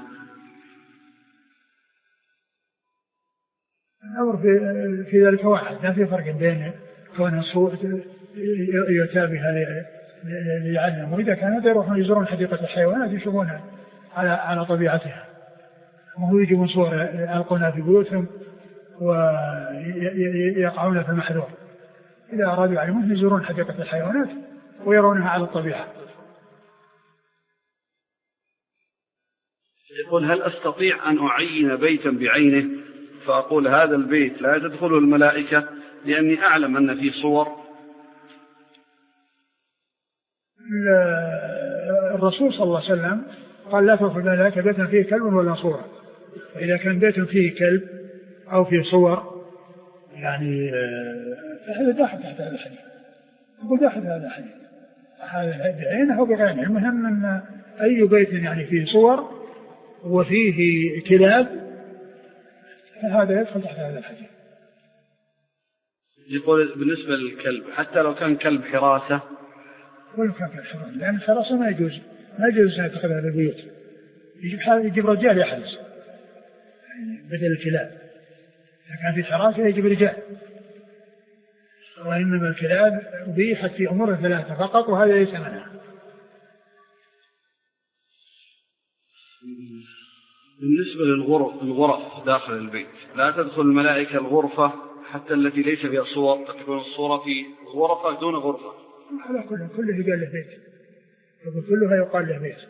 Speaker 2: الأمر في, في ذلك واحد، لا في فرق بين كون الصور يتابعها ليعلم، وإذا كانوا يروحون يزورون حديقة الحيوانات يشوفونها على على طبيعتها، وهو يجيبون صور يلقونها في بيوتهم ويقعون في المحذور. إذا أرادوا يعلمون يزورون حديقة الحيوانات ويرونها على الطبيعة.
Speaker 1: يقول هل أستطيع أن أعين بيتا بعينه فأقول هذا البيت لا تدخله الملائكة لأني أعلم أن فيه صور
Speaker 2: الرسول صلى الله عليه وسلم قال لا تدخل الملائكة بيتا فيه كلب ولا صورة. فإذا كان بيت فيه كلب أو فيه صور يعني فهذا داخل تحت هذا الحديث، يقول داخل هذا الحديث هذا بعينه أو بغيره. المهم أن أي بيت يعني فيه صور وفيه كلاب فهذا يدخل تحت هذا الحديث.
Speaker 1: يقول بالنسبة للكلب حتى لو كان كلب حراسة،
Speaker 2: ولو كان كلب حراسة، لأن الحراسة ما يجوز ما يجوز أن يتخذ هذا البيوت، يجيب يجيب رجال يحرس بدل الكلاب. إذا كان في حراسة يجيب رجال، وإنما الكلاب أبيحت في أمور ثلاثة فقط وهذا ليس منها.
Speaker 1: بالنسبة للغرف الغرف داخل البيت لا تدخل الملائكة الغرفة حتى التي ليس فيها صور، قد تكون الصورة في غرفة دون غرفة.
Speaker 2: هذا كله كله يقال له بيت، كلها يقال له بيت.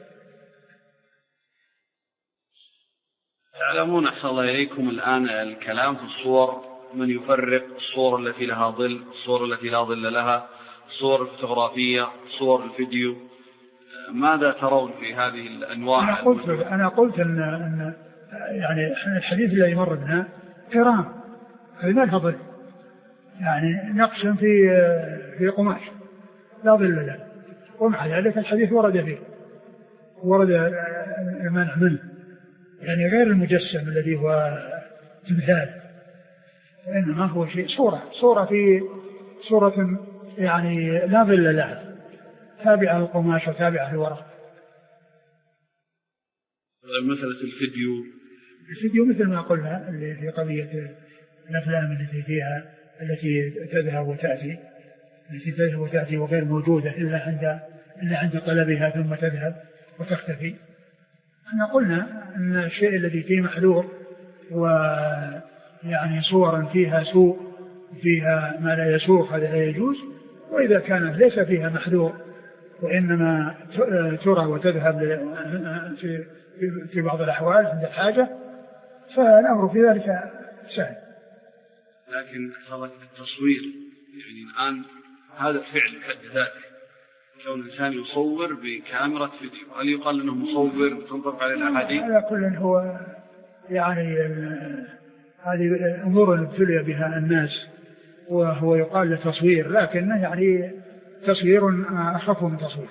Speaker 1: تعلمون أحسن الله إليكم الآن الكلام في الصور، من يفرق الصور التي لها ظل، الصور التي لا ظل لها، الصور الفوتوغرافية، صور الفيديو، ماذا ترون في هذه الأنواع؟
Speaker 2: أنا قلت أنا قلت أن, أن يعني الحديث الذي مر بنا كرام، هذا ما ظل، يعني نقش في في قماش لا ظل له، ومع ذلك الحديث ورد فيه ورد المنع منه، يعني غير المجسم الذي هو تمثال، وإنما هو شيء صورة صورة في صورة يعني لا ظل لها، تابعة للقماش وتابعة للورق.
Speaker 1: مسألة الفيديو
Speaker 2: الفيديو مثل ما قلنا اللي في قضية الأفلام التي فيها التي تذهب وتأتي التي تذهب وتأتي وغير موجودة إلا عند إلا عند طلبها ثم تذهب وتختفي. احنا قلنا أن الشيء الذي فيه محذور ويعني صورا فيها سوء فيها ما لا يسوق هذا لا يجوز، وإذا كانت ليس فيها محذور وإنما ترى وتذهب في في بعض الأحوال عند الحاجة فالأمر في ذلك سهل.
Speaker 1: لكن صارت التصوير يعني الآن هذا فعل بحد ذاته، كون الإنسان يصور بكاميرا فيديو، هل يقال أنه مصور تنطبق عليه الأحاديث؟
Speaker 2: هذا كله هو يعني هذه أمور ابتلي بها الناس وهو يقال له تصوير، لكنه يعني تصوير أخف من تصوير.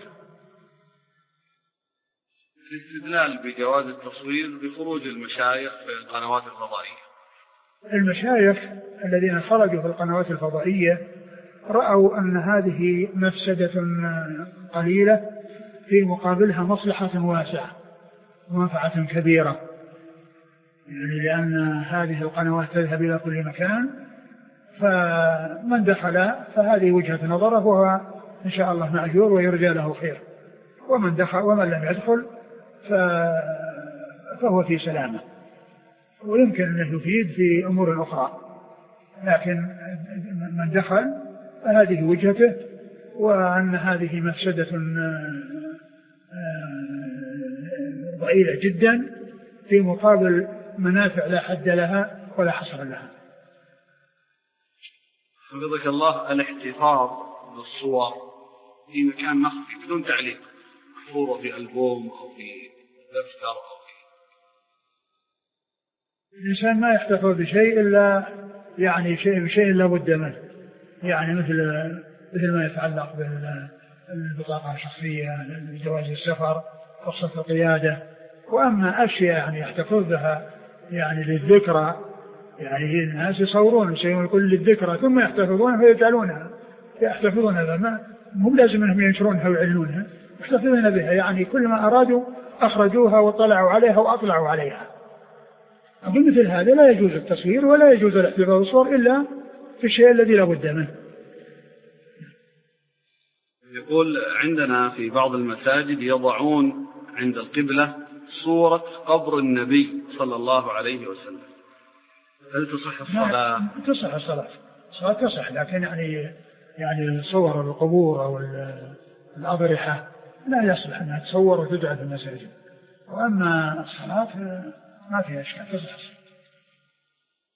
Speaker 1: الاستدلال بجواز التصوير بخروج المشايخ في القنوات الفضائية.
Speaker 2: المشايخ الذين خرجوا في القنوات الفضائية رأوا أن هذه مفسدة قليلة في مقابلها مصلحة واسعة ومنفعة كبيرة، يعني لأن هذه القنوات تذهب إلى كل مكان، فمن دخل فهذه وجهة نظره وهو إن شاء الله مأجور ويرجى له خير، ومن دخل ومن لم يدخل فهو في سلامة، ويمكن أن يفيد في أمور أخرى، لكن من دخل فهذه وجهته، وأن هذه مفسدة ضئيلة جدا في مقابل منافع لا حد لها ولا حصر لها.
Speaker 1: حفظك الله، الاحتفاظ بالصور في مكان مخفي بدون تعليق، محفوظة في ألبوم أو في دفتر أو في
Speaker 2: الإنسان ما يحتفظ بشيء إلا يعني شيء بشيء لا بد منه، يعني مثل مثل ما يتعلق بالبطاقة الشخصية، جواز السفر، رخصة القيادة. وأما أشياء يعني يحتفظ بها يعني للذكرى، يعني الناس يصورون شيء يقول للذكرى ثم يحتفظونها فيجعلونها يحتفظونها، ما هم لازم أنهم ينشرونها ويعلنونها، يحتفظون بها، يعني كل ما أرادوا أخرجوها وطلعوا عليها وأطلعوا عليها. بمثل هذا لا يجوز التصوير ولا يجوز الاحتفاظ بالصور إلا في الشيء الذي لا بد منه.
Speaker 1: يقول عندنا في بعض المساجد يضعون عند القبلة صورة قبر النبي صلى الله عليه وسلم، هل تصح الصلاة؟
Speaker 2: تصح الصلاة، الصلاة تصح، لكن يعني يعني صور القبور أو الأضرحة لا يصلح أنها تصور وتجعل في المساجد، وأما الصلاة ما فيها أشكال تصح.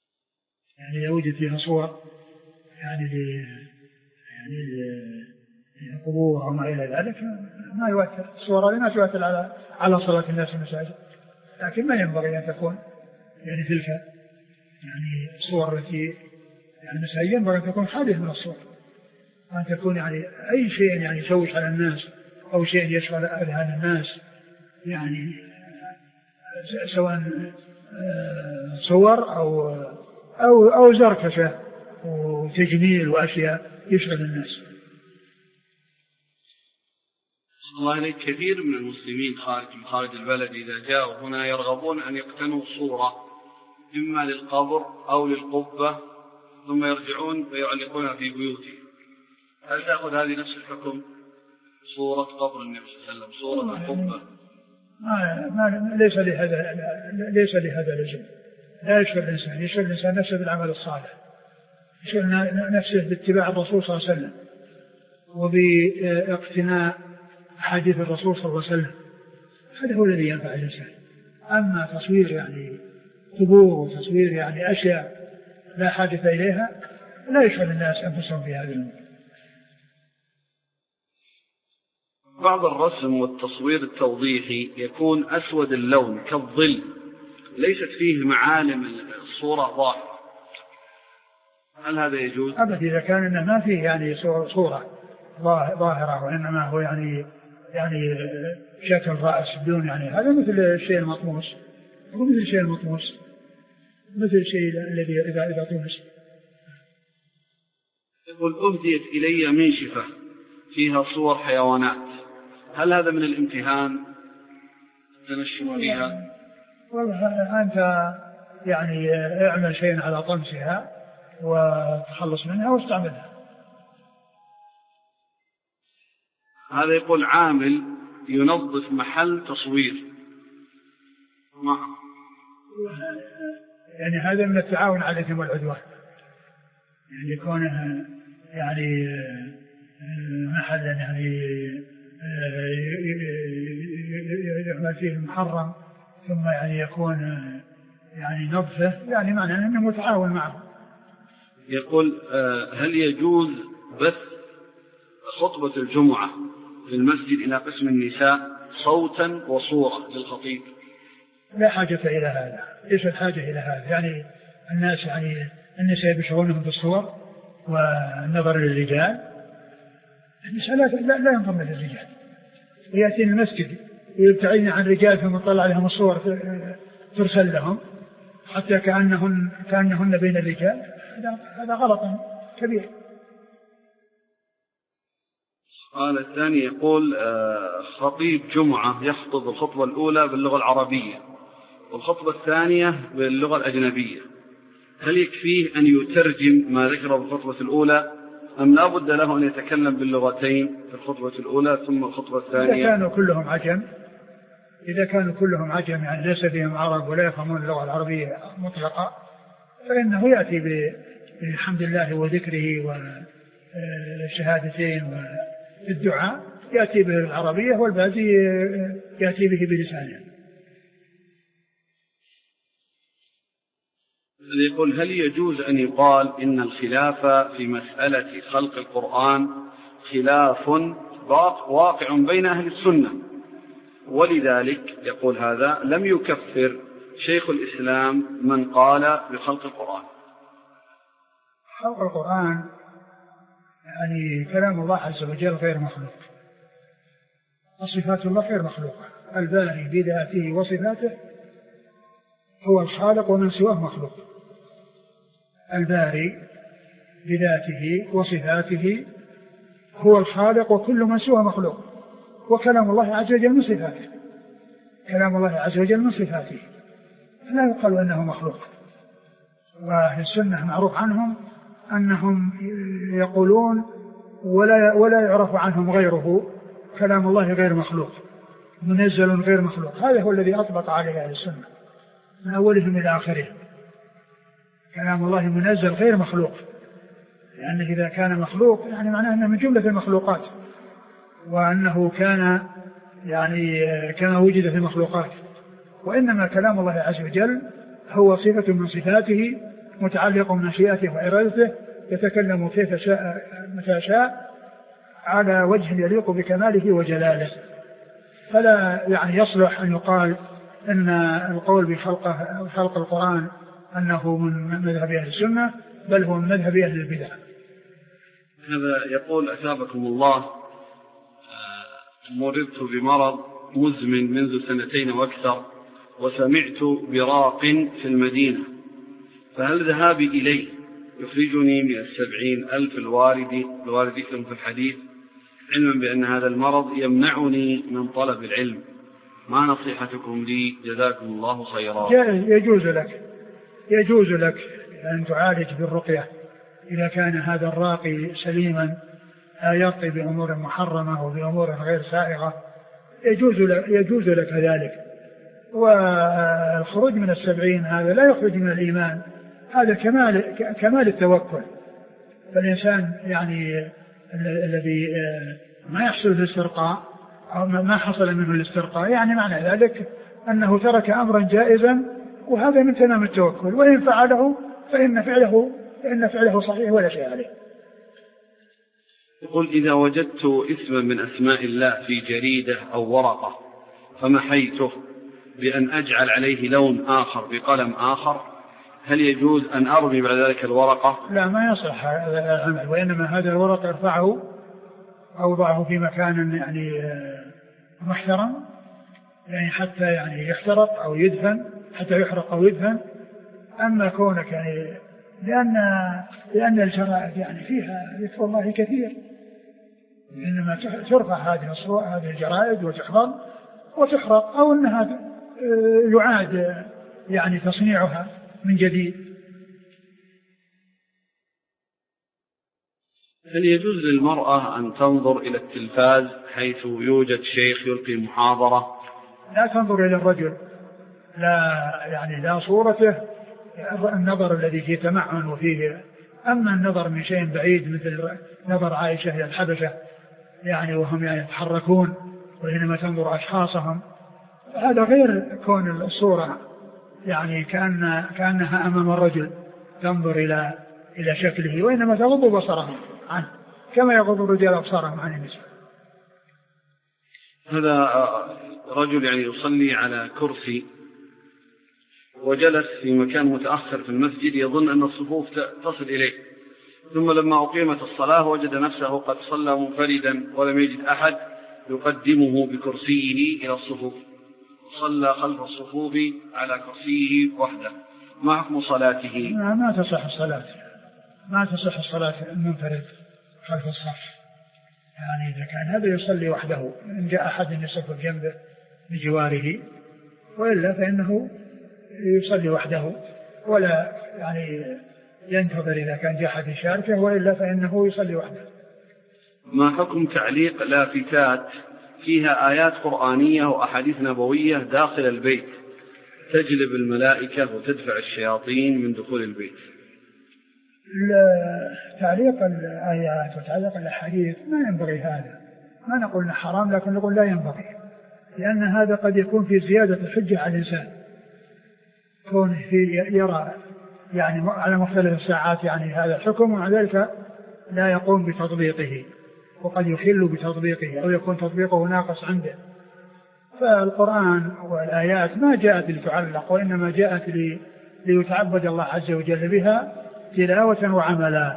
Speaker 2: يعني إذا وجد فيها صور يعني ل يعني قبور وما إلى ذلك ما يؤثر. الصور هذه ما تؤثر على على صلاة الناس في المساجد، لكن ما ينبغي أن تكون يعني تلك يعني الصور التي يعني المساجد ينبغي أن تكون حادث من الصور، وأن تكون يعني أي شيء يعني يشوش على الناس أو شيء يشغل أذهان الناس، يعني سواء صور أو أو أو زركشة وتجميل وأشياء يشغل الناس.
Speaker 1: الله عليك، كثير من المسلمين خارج من خارج البلد إذا جاءوا هنا يرغبون أن يقتنوا صورة إما للقبر أو للقبة ثم يرجعون ويعلقونها في بيوتهم، هل تأخذ هذه نفس الحكم؟ صورة قبر النبي صلى الله عليه وسلم، صورة القبة؟
Speaker 2: ما ما ليس لهذا ليس لهذا لزوم، لا يشغل الإنسان، يشغل الإنسان نفسه بالعمل الصالح، يشغل نفسه باتباع الرسول صلى الله عليه وسلم وباقتناء حديث الرسول صلى الله عليه وسلم، هذا هو الذي ينفع الإنسان. أما تصوير يعني قبور وتصوير يعني أشياء لا حاجة إليها لا يشغل الناس أنفسهم في هذا الأمر.
Speaker 1: بعض الرسم والتصوير التوضيحي يكون أسود اللون كالظل، ليست فيه معالم الصورة ظاهرة، هل هذا يجوز؟
Speaker 2: أبدا، إذا كان إنه ما فيه يعني صورة ظاهرة وإنما هو يعني يعني شكل رأس بدون يعني، هذا مثل الشيء المطموس، هو مثل الشيء المطموس، مثل الشيء الذي إذا إذا طمس.
Speaker 1: يقول أهديت إلي منشفة فيها صور حيوانات، هل هذا من الامتهان التنشف فيها؟
Speaker 2: والله أنت يعني اعمل شيء على طمسها وتخلص منها واستعملها.
Speaker 1: هذا يقول عامل ينظف محل تصوير، ما
Speaker 2: يعني هذا من التعاون على الإثم والعدوان، يعني يكون يعني محل يعني يعمل فيه المحرم ثم يعني يكون يعني نظفه، يعني معنى أنه متعاون معه.
Speaker 1: يقول هل يجوز بث خطبة الجمعة في المسجد إلى قسم النساء صوتا وصورة للخطيب؟
Speaker 2: لا حاجة إلى هذا، ليس الحاجة إلى هذا، يعني الناس يعني النساء بيشغلونهم بالصور والنظر للرجال، النساء لا, لا ينضم للرجال، ويأتين المسجد ويبتعدن عن الرجال ثم طلع عليهم الصور ترسل لهم حتى كأنهن, كأنهن بين الرجال، هذا غلط كبير.
Speaker 1: قال الثاني يقول خطيب جمعة يخطب الخطبة الأولى باللغة العربية والخطبة الثانية باللغة الأجنبية، هل يكفيه أن يترجم ما ذكره بالخطبة الأولى أم لا بد له أن يتكلم باللغتين في الخطبة الأولى ثم الخطبة الثانية؟
Speaker 2: إذا كانوا كلهم عجم إذا كانوا كلهم عجم يعني ليس فيهم عرب ولا يفهمون اللغة العربية مطلقة، فإنه يأتي بالحمد لله وذكره والشهادتين والدعاء، يأتي بالعربية والباقي يأتي به بلسانه.
Speaker 1: يقول هل يجوز أن يقال إن الخلاف في مسألة خلق القرآن خلاف واقع بين أهل السنة، ولذلك يقول هذا لم يكفر شيخ الإسلام من قال بخلق القرآن؟
Speaker 2: خلق القرآن يعني كلام الله عز وجل غير مخلوق، وصفات الله غير مخلوقة، الباري بذاته وصفاته هو الخالق ومن سواه مخلوق، الباري بذاته وصفاته هو الخالق وكل من سواه مخلوق، وكلام الله عز وجل من صفاته، كلام الله عز وجل من صفاته لا يقال أنه مخلوق. وأهل السنة معروف عنهم أنهم يقولون ولا ولا يعرف عنهم غيره كلام الله غير مخلوق منزل غير مخلوق، هذا هو الذي أطبق عليه أهل السنة من أولهم إلى آخرهم، كلام الله منزل غير مخلوق، لأنه إذا كان مخلوق يعني معناه أنه من جملة المخلوقات، وأنه كان يعني كما وجد في المخلوقات، وإنما كلام الله عز وجل هو صفة من صفاته متعلق بمشيئته وإرادته، يتكلم كيف شاء متى شاء على وجه يليق بكماله وجلاله، فلا يعني يصلح أن يقال أن القول بخلق خلق القرآن أنه من مذهب أهل السنة، بل هو من مذهب أهل البدع.
Speaker 1: هذا يقول أثابكم الله، مررت بمرض مزمن منذ سنتين وأكثر، وسمعت براق في المدينة، فهل ذهابي إليه يخرجني من السبعين ألف الوارد الوارد في الحديث، علما بأن هذا المرض يمنعني من طلب العلم؟ ما نصيحتكم لي جزاكم الله خيرا؟
Speaker 2: يجوز لك يجوز لك أن تعالج بالرقية إذا كان هذا الراقي سليما لا يرقي بأمور محرمة وبأمور غير سائغة، يجوز لك, يجوز لك ذلك. والخروج من السبعين هذا لا يخرج من الإيمان، هذا كمال, كمال التوكل. فالإنسان يعني الذي ما يحصل الاسترقاء أو ما حصل منه الاسترقاء يعني معنى ذلك أنه ترك أمرا جائزا، وهذا من تمام التوكل، وإن فعله فإن فعله فإن فعله صحيح ولا شيء عليه.
Speaker 1: يقول إذا وجدت اسما من أسماء الله في جريدة أو ورقة فمحيته بأن أجعل عليه لون آخر بقلم آخر، هل يجوز أن أرمي بعد ذلك الورقة؟
Speaker 2: لا، ما يصلح هذا العمل، وإنما هذا الورق ارفعه أو ضعه في مكان يعني محترم، يعني حتى يعني يحترق أو يدفن، حتى يحرق أو يدفن. أما كونك يعني لأن لأن الجرائد يعني فيها ذكر الله كثير، إنما ترفع هذه الصور هذه الجرائد وتحفظ وتحرق، أو أنها يعاد يعني تصنيعها من جديد.
Speaker 1: هل يجوز للمرأة أن تنظر إلى التلفاز حيث يوجد شيخ يلقي محاضرة؟
Speaker 2: لا تنظر إلى الرجل، لا يعني لا صورته، النظر الذي فيه تمعن وفيه. أما النظر من شيء بعيد مثل نظر عائشة إلى الحبشة يعني وهم يعني يتحركون وإنما تنظر أشخاصهم، هذا غير كون الصورة يعني كأن كأنها أمام الرجل تنظر إلى إلى شكله، وإنما تغض بصرهم عنه كما يغض الرجال أبصارهم عن النساء.
Speaker 1: هذا رجل يعني يصلي على كرسي وجلس في مكان متأخر في المسجد يظن أن الصفوف تصل إليه، ثم لما أقيمت الصلاة وجد نفسه قد صلى منفردا ولم يجد أحد يقدمه بكرسيه إلى الصفوف، صلى خلف الصفوف على كرسيه وحده، ما حكم صلاته؟
Speaker 2: ما, ما تصح الصلاة ما تصح الصلاة المنفرد خلف الصف، يعني إذا كان هذا يصلي وحده إن جاء أحد يصف بجنبه بجواره، وإلا فإنه يصلي وحده ولا يعني ينتظر إذا كان جاء أحد يشاركه، وإلا فإنه يصلي وحده.
Speaker 1: ما حكم تعليق لافتات فيها آيات قرآنية وأحاديث نبوية داخل البيت تجلب الملائكة وتدفع الشياطين من دخول البيت؟
Speaker 2: تعليق الآيات وتعليق الأحاديث ما ينبغي هذا، ما نقول حرام لكن نقول لا ينبغي، لأن هذا قد يكون في زيادة الحجة على الإنسان، كون في يرى يعني على مختلف الساعات يعني هذا الحكم ومع ذلك لا يقوم بتطبيقه، وقد يخل بتطبيقه أو يكون تطبيقه ناقص عنده. فالقرآن والآيات ما جاءت لتعلق، وإنما جاءت لي ليتعبد الله عز وجل بها تلاوة وعملا.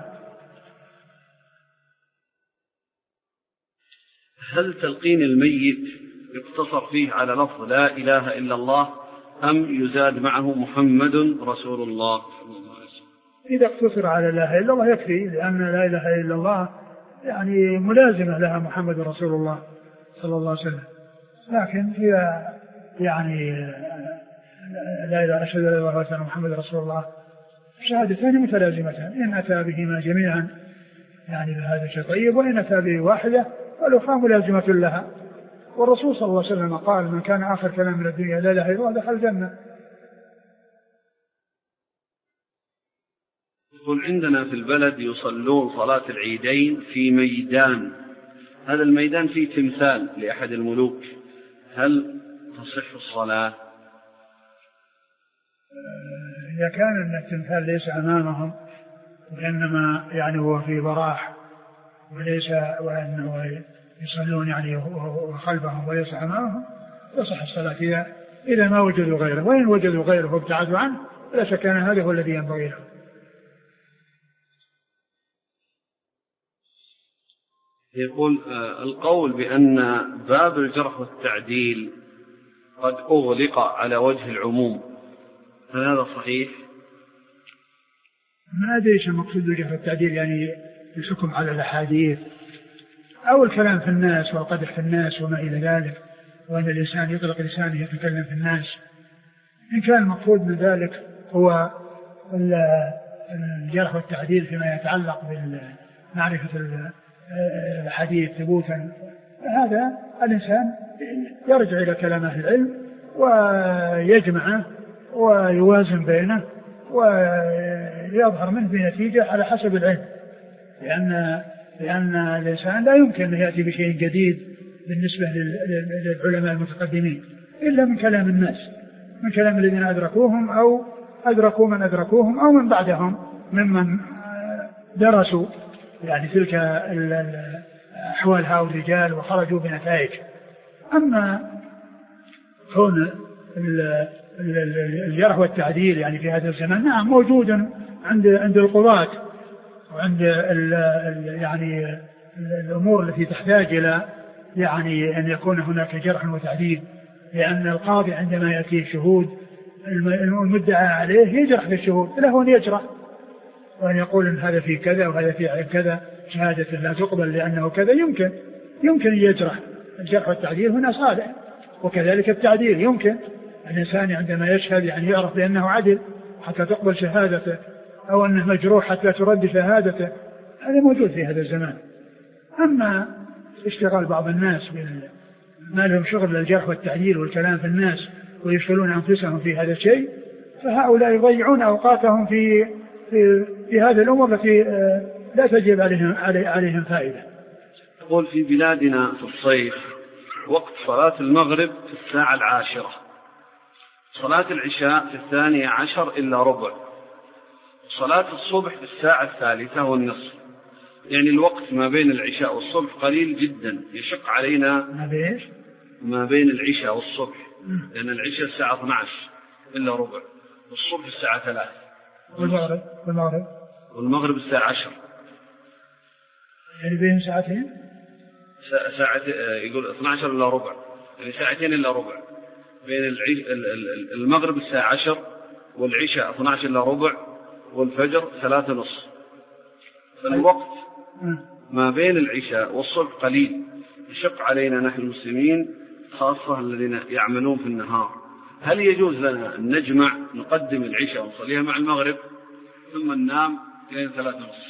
Speaker 1: هل تلقين الميت يقتصر فيه على لفظ لا إله إلا الله أم يزاد معه محمد رسول الله؟
Speaker 2: إذا اقتصر على لا إله إلا الله يكفي، لأن لا إله إلا الله يعني ملازمة لها محمد رسول الله صلى الله عليه وسلم، لكن هي يعني لا إله أشهد أن لا إله إلا الله محمد رسول الله شهادتان متلازمتان، إن أتى بهما جميعا يعني بهذا شيء طيب، وإن أتى به واحدة فالأخرى ملازمة لها. والرسول صلى الله عليه وسلم قال من كان آخر كلام من الدنيا لا إله إلا الله دخل الجنة.
Speaker 1: يقول عندنا في البلد يصلون صلاة العيدين في ميدان، هذا الميدان فيه تمثال لأحد الملوك، هل تصح الصلاة؟
Speaker 2: إذا كان أن التمثال ليس أمامهم وإنما يعني هو في براح وليس وأنه يصلون يعني وخلفهم وليس أمامهم تصح الصلاة فيها إذا ما وجدوا غيره، وإن وجدوا غيره وابتعدوا عنه لا شك أن هذا هو الذي ينبغي له.
Speaker 1: يقول القول بأن باب الجرح والتعديل قد أغلق على وجه العموم، هل هذا صحيح؟
Speaker 2: ما أدري ايش المقصود بالجرح والتعديل، يعني الحكم على الأحاديث أو الكلام في الناس والقدح في الناس وما إلى ذلك، وأن الإنسان يطلق لسانه يتكلم في الناس. إن كان المقصود من ذلك هو الجرح والتعديل فيما يتعلق بمعرفة الحديث ثبوتا، هذا الإنسان يرجع إلى كلام أهل العلم ويجمعه ويوازن بينه ويظهر منه بنتيجة على حسب العلم، لأن لأن الإنسان لا يمكن أن يأتي بشيء جديد بالنسبة للعلماء المتقدمين إلا من كلام الناس، من كلام الذين أدركوهم أو أدركوا من أدركوهم أو من بعدهم ممن درسوا يعني تلك أحوال هؤلاء الرجال وخرجوا بنتائج. أما كون الجرح والتعديل يعني في هذا الزمان نعم موجود عند عند القضاة وعند ال ال يعني الأمور التي تحتاج إلى يعني أن يكون هناك جرح وتعديل، لأن القاضي عندما يأتيه شهود المدعى عليه يجرح في الشهود، له أن يجرح وأن يقول إن هذا فيه كذا وهذا فيه كذا شهادة لا تقبل لأنه كذا، يمكن يمكن يجرح. الجرح والتعديل هنا صالح، وكذلك التعديل يمكن الإنسان عندما يشهد يعني يعرف بأنه عدل حتى تقبل شهادته، أو أنه مجروح حتى ترد شهادته، هذا موجود في هذا الزمان. أما اشتغال بعض الناس ما لهم شغل للجرح والتعديل والكلام في الناس ويشغلون أنفسهم في هذا الشيء، فهؤلاء يضيعون أوقاتهم في في, في هذه الأمور التي لا تجب عليهم, عليهم فائدة.
Speaker 1: تقول في بلادنا في الصيف وقت صلاة المغرب في الساعة العاشرة، صلاة العشاء في الثانية عشر إلا ربع، صلاة الصبح في الساعة الثالثة والنصف، يعني الوقت ما بين العشاء والصبح قليل جدا، يشق علينا
Speaker 2: ما بين
Speaker 1: ما بين العشاء والصبح، لأن العشاء الساعة اثني عشر إلا ربع والصبح الساعة ثلاثة
Speaker 2: والمغرب والمغرب
Speaker 1: والمغرب الساعة عشر،
Speaker 2: يعني بين ساعتين
Speaker 1: ساعة يقول اثني عشر إلا ربع، يعني ساعتين إلا ربع بين المغرب الساعة عشر والعشاء اثني عشر إلا ربع والفجر ثلاثة نصف، فالوقت ما بين العشاء والصبح قليل، يشق علينا نحن المسلمين خاصة الذين يعملون في النهار. هل يجوز لنا أن نجمع نقدم العشاء ونصليها مع المغرب ثم ننام إلى ثلاثة نصف؟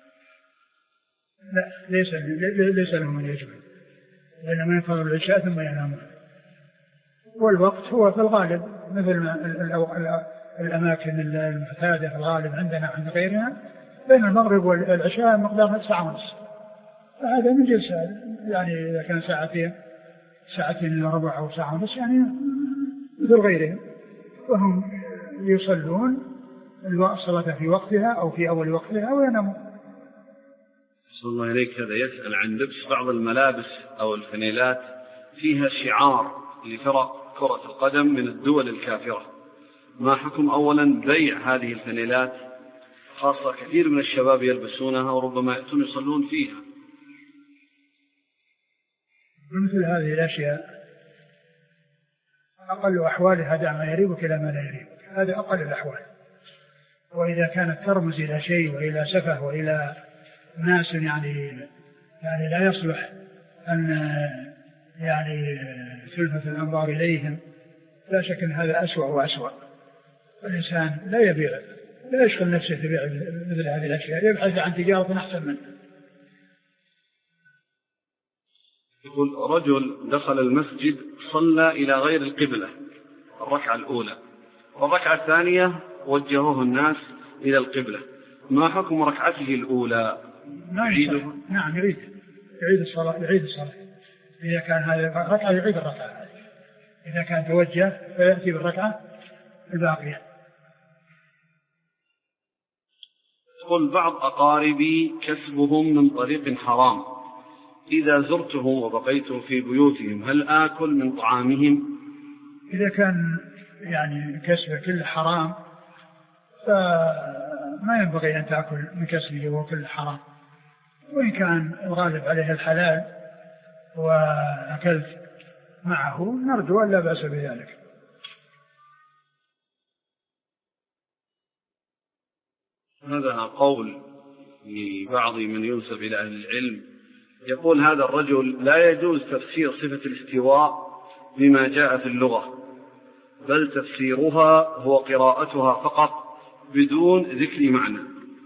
Speaker 2: لا، ليس ليس لهم أن يجمع، وإنما يفعل العشاء ثم ينامون، والوقت هو في الغالب مثل ما الأماكن المعتادة في الغالب عندنا عند غيرنا بين المغرب والعشاء مقدار ساعة ونصف، فهذا من جنس يعني إذا كان ساعتين ساعتين إلى ربع أو ساعة ونصف يعني مثل غيرهم، وهم يصلون الصلاة في وقتها أو في أول وقتها وينامون.
Speaker 1: صلى الله عليك. هذا يسأل عن لبس بعض الملابس أو الفانيلات فيها شعار لفرق كرة القدم من الدول الكافرة، ما حكم أولا بيع هذه الفانيلات، خاصة كثير من الشباب يلبسونها وربما يأتون يصلون فيها؟
Speaker 2: مثل هذه الأشياء أقل أحوالها دع ما يريبك إلى ما لا يريبك، هذا أقل الأحوال، وإذا كانت ترمز إلى شيء وإلى سفه وإلى ناس يعني يعني لا يصلح أن يعني تلفت الأنظار إليهم، لا شك أن هذا أسوأ وأسوأ. الإنسان لا يبيع لا يشغل نفسه تبيع مثل هذه الأشياء، يبحث عن تجارة أحسن منه.
Speaker 1: يقول رجل دخل المسجد صلى إلى غير القبلة الركعة الأولى، والركعة الثانية وجهوه الناس إلى القبلة، ما حكم ركعته الأولى؟
Speaker 2: يعيدها؟ نعم يعيد يعيد الصلاة يعيد الصلاة إذا كان هذا ركعة يعيد الركعة، إذا كان توجه فيأتي بالركعة الباقية.
Speaker 1: قل بعض أقاربي كسبهم من طريق حرام، إذا زرتهم وبقيتم في بيوتهم هل آكل من طعامهم؟
Speaker 2: إذا كان يعني كسبه كله حرام فما ينبغي أن تأكل من كسبه وكل حرام، وإن كان الغالب عليه الحلال وأكلت معه نرجو أن لا بأس بذلك.
Speaker 1: هذا قول لبعض من ينسب إلى أهل العلم، يقول هذا الرجل لا يجوز تفسير صفة الاستواء بما جاء في اللغة، بل تفسيرها هو قراءتها فقط بدون ذكر معنى.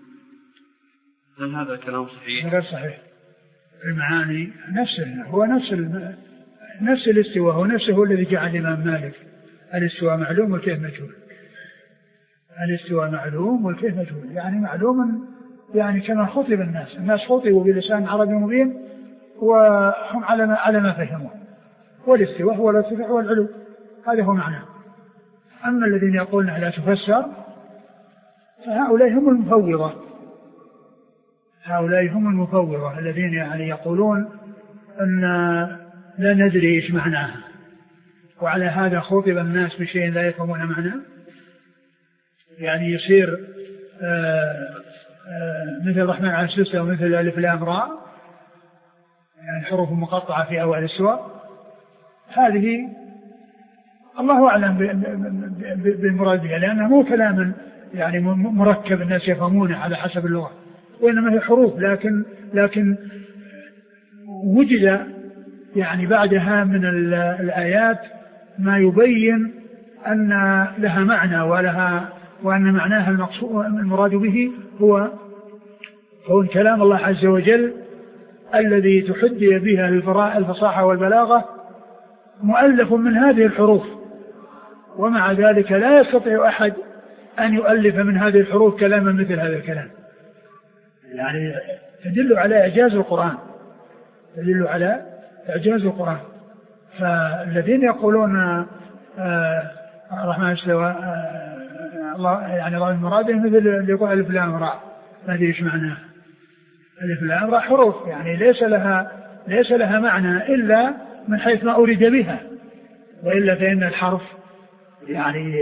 Speaker 1: هل هذا كلام صحيح؟
Speaker 2: غير صحيح. المعاني نفسه هو نفس ال... نفس الاستواء هو نفسه هو الذي جعل الإمام مالك الاستواء معلوم والكيف مجهول. الاستواء معلوم والكيف مجهول، يعني معلوم يعني كما خطب الناس، الناس خطبوا بلسان عربي مبين وهم على ما على ما فهموا، والاستواء هو الارتفاع والعلو، هذا هو معناه. أما الذين يقولون لا تفسر فهؤلاء هم المفوضة، هؤلاء هم المفوضة الذين يعني يقولون أن لا ندري إيش معناها، وعلى هذا خطب الناس بشيء لا يفهمون معناه، يعني يصير آآ آآ مثل الرحمن على السلسلة ومثل الألف لام راء، يعني حروف مقطعة في أول السور. هذه الله أعلم بالمراد بها، لأنه مو كلام يعني مركب الناس يفهمونه على حسب اللغة، وإنما هي حروف، لكن لكن وجد يعني بعدها من الآيات ما يبين أن لها معنى ولها وأن معناها المقصود المراد به هو هو كلام الله عز وجل الذي تحدي بها الفصاحة والبلاغة، مؤلف من هذه الحروف، ومع ذلك لا يستطيع أحد أن يؤلف من هذه الحروف كلاما مثل هذا الكلام. يعني تدل على إعجاز القرآن، تدل على إعجاز القرآن. فالذين يقولون آه الرحمن استوى الله يعني رأى المراد مثل اللي يقول ألف لام راء، ما أدري إيش معناه. ألف لام راء حروف يعني ليس لها ليس لها معنى إلا من حيث ما أريد بها، وإلا فإن الحرف يعني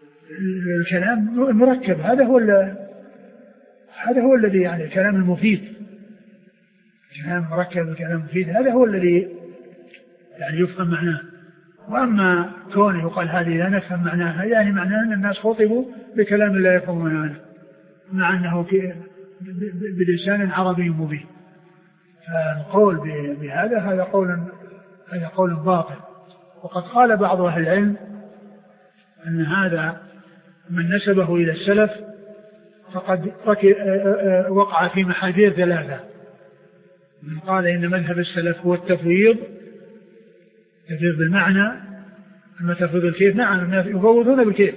Speaker 2: الكلام مركب، هذا هو هذا هو الذي يعني الكلام المفيد، الكلام مركب الكلام مفيد، هذا هو الذي يعني يفهم معناه. وأما كونه يقال هذه لا نفهم معناها، يعني معناه أن الناس خطبوا بكلام لا يفهمون معناه مع أنه بلسان عربي مبين. فالقول بهذا هذا قول هذا قول باطل. وقد قال بعض أهل العلم أن هذا من نسبه إلى السلف فقد وقع في محاذير ثلاثة. من قال إن مذهب السلف هو التفويض، تفويض بالمعنى، أما تفويض الكيف نعم الناس يفوضون بالكيف،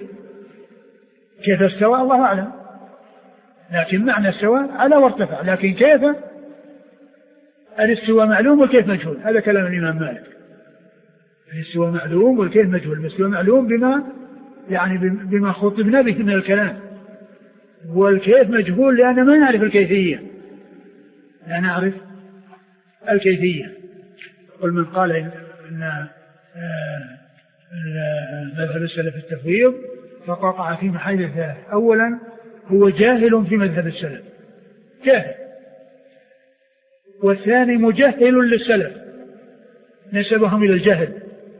Speaker 2: كيف استوى الله أعلم، لكن معنى استوى على وارتفع، لكن كيف الاستواء معلوم والكيف مجهول. هذا كلام الإمام مالك، الاستواء معلوم والكيف مجهول. الاستواء معلوم بما يعني بما خطبنا به من الكلام، والكيف مجهول لأن ما نعرف الكيفية، لا نعرف الكيفية. قل من قال إن مذهب السلف التفويض فقع في محل ثلاث. أولا هو جاهل في مذهب السلف، جاهل. والثاني مجهل للسلف، نسبهم إلى الجهل،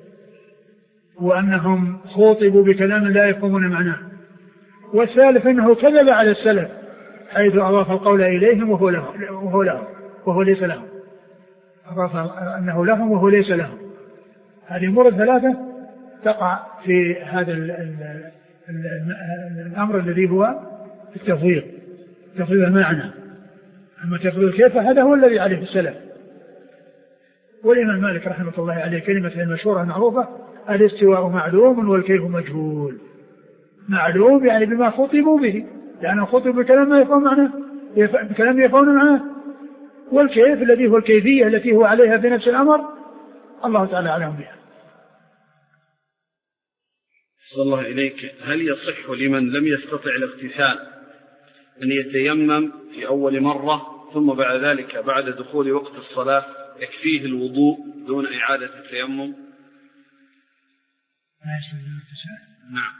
Speaker 2: وأنهم خوطبوا بكلام لا يفهمون معناه. والثالث أنه كذب على السلف حيث أضاف القول إليهم وهو لهم وهو لهم وهو ليس لهم، أضاف أنه لهم وهو ليس لهم. هذه أمور ثلاثة تقع في هذا ال ال ال الأمر الذي هو التفويض، تفويض المعنى. أما تفويض كيف هذا هو الذي عليه السلف. والإمام مالك رحمة الله عليه كلمة المشهورة المعروفة الاستواء معلوم والكيف مجهول. معلوم يعني بما خطبوا به، لأنه خطبوا بكلام ما يفهم معناه، بكلام يفهم معناه. والكيف الذي هو الكيفية التي هو عليها في نفس الأمر الله تعالى أعلم بها.
Speaker 1: صلى الله إليك، هل يصح لمن لم يستطع الاغتسال أن يتيمم في أول مرة ثم بعد ذلك بعد دخول وقت الصلاة يكفيه الوضوء دون إعادة التيمم؟ نعم.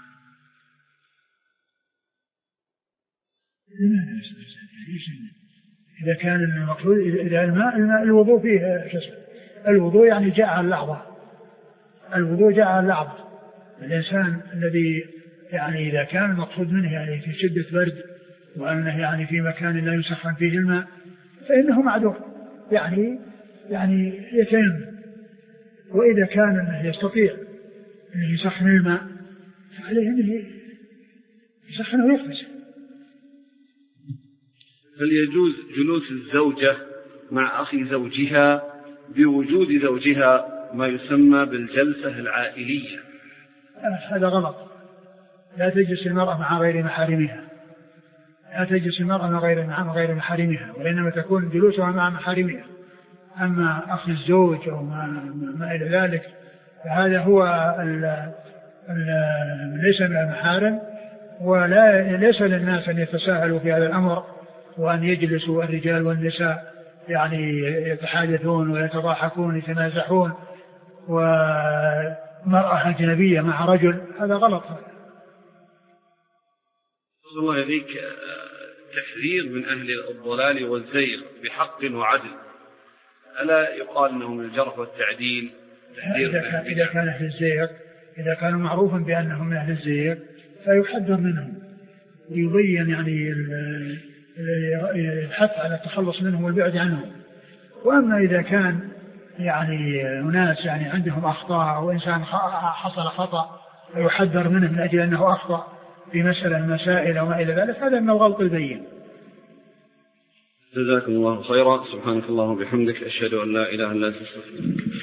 Speaker 2: إذا كان المقصود إذا الماء, الماء الوضوء فيه شسم. الوضوء يعني جاء على اللحظة، الوضوء جاء على اللحظة. الإنسان الذي يعني إذا كان المقصود منه يعني في شدة برد وأنه يعني في مكان لا يسخن فيه الماء فإنه معذور، يعني يعني يتيمم. وإذا كان أنه يستطيع أن يسخن الماء فعليه أنه يسخنه ويغتسل.
Speaker 1: هل يجوز جلوس الزوجة مع أخي زوجها بوجود زوجها ما يسمى بالجلسة العائلية؟
Speaker 2: هذا غلط. لا تجلس المرأة مع غير محارمها، لا تجلس المرأة مع غير مع غير محارمها، وإنما تكون جلوسها مع محارمها. أما أخ الزوج أو ما, ما إلى ذلك فهذا هو ال ال ليس من المحارم، ولا ليس للناس أن يتساهلوا في هذا الأمر وأن يجلسوا الرجال والنساء يعني يتحادثون ويتضاحكون يتنازحون ومرأة أجنبية مع رجل، هذا غلط.
Speaker 1: الله يليك تحذير من أهل الضلال والزيغ بحق وعدل، ألا يقال أنه من الجرح والتعديل؟
Speaker 2: إذا كان, إذا كان أهل الزيغ إذا كانوا معروفا بأنهم من أهل الزيغ فيحذر منهم ويبين يعني الحث على التخلص منهم والبعد عنهم. وأما إذا كان يعني أناس يعني عندهم أخطاء وإنسان حصل خطأ ويحذر منه من أجل أنه أخطأ في مسألة مسائل وما إلى ذلك، هذا من الغلط البين.
Speaker 1: جزاكم الله خيرا. سبحانك اللهم وبحمدك، أشهد أن لا إله إلا أنت، أستغفرك.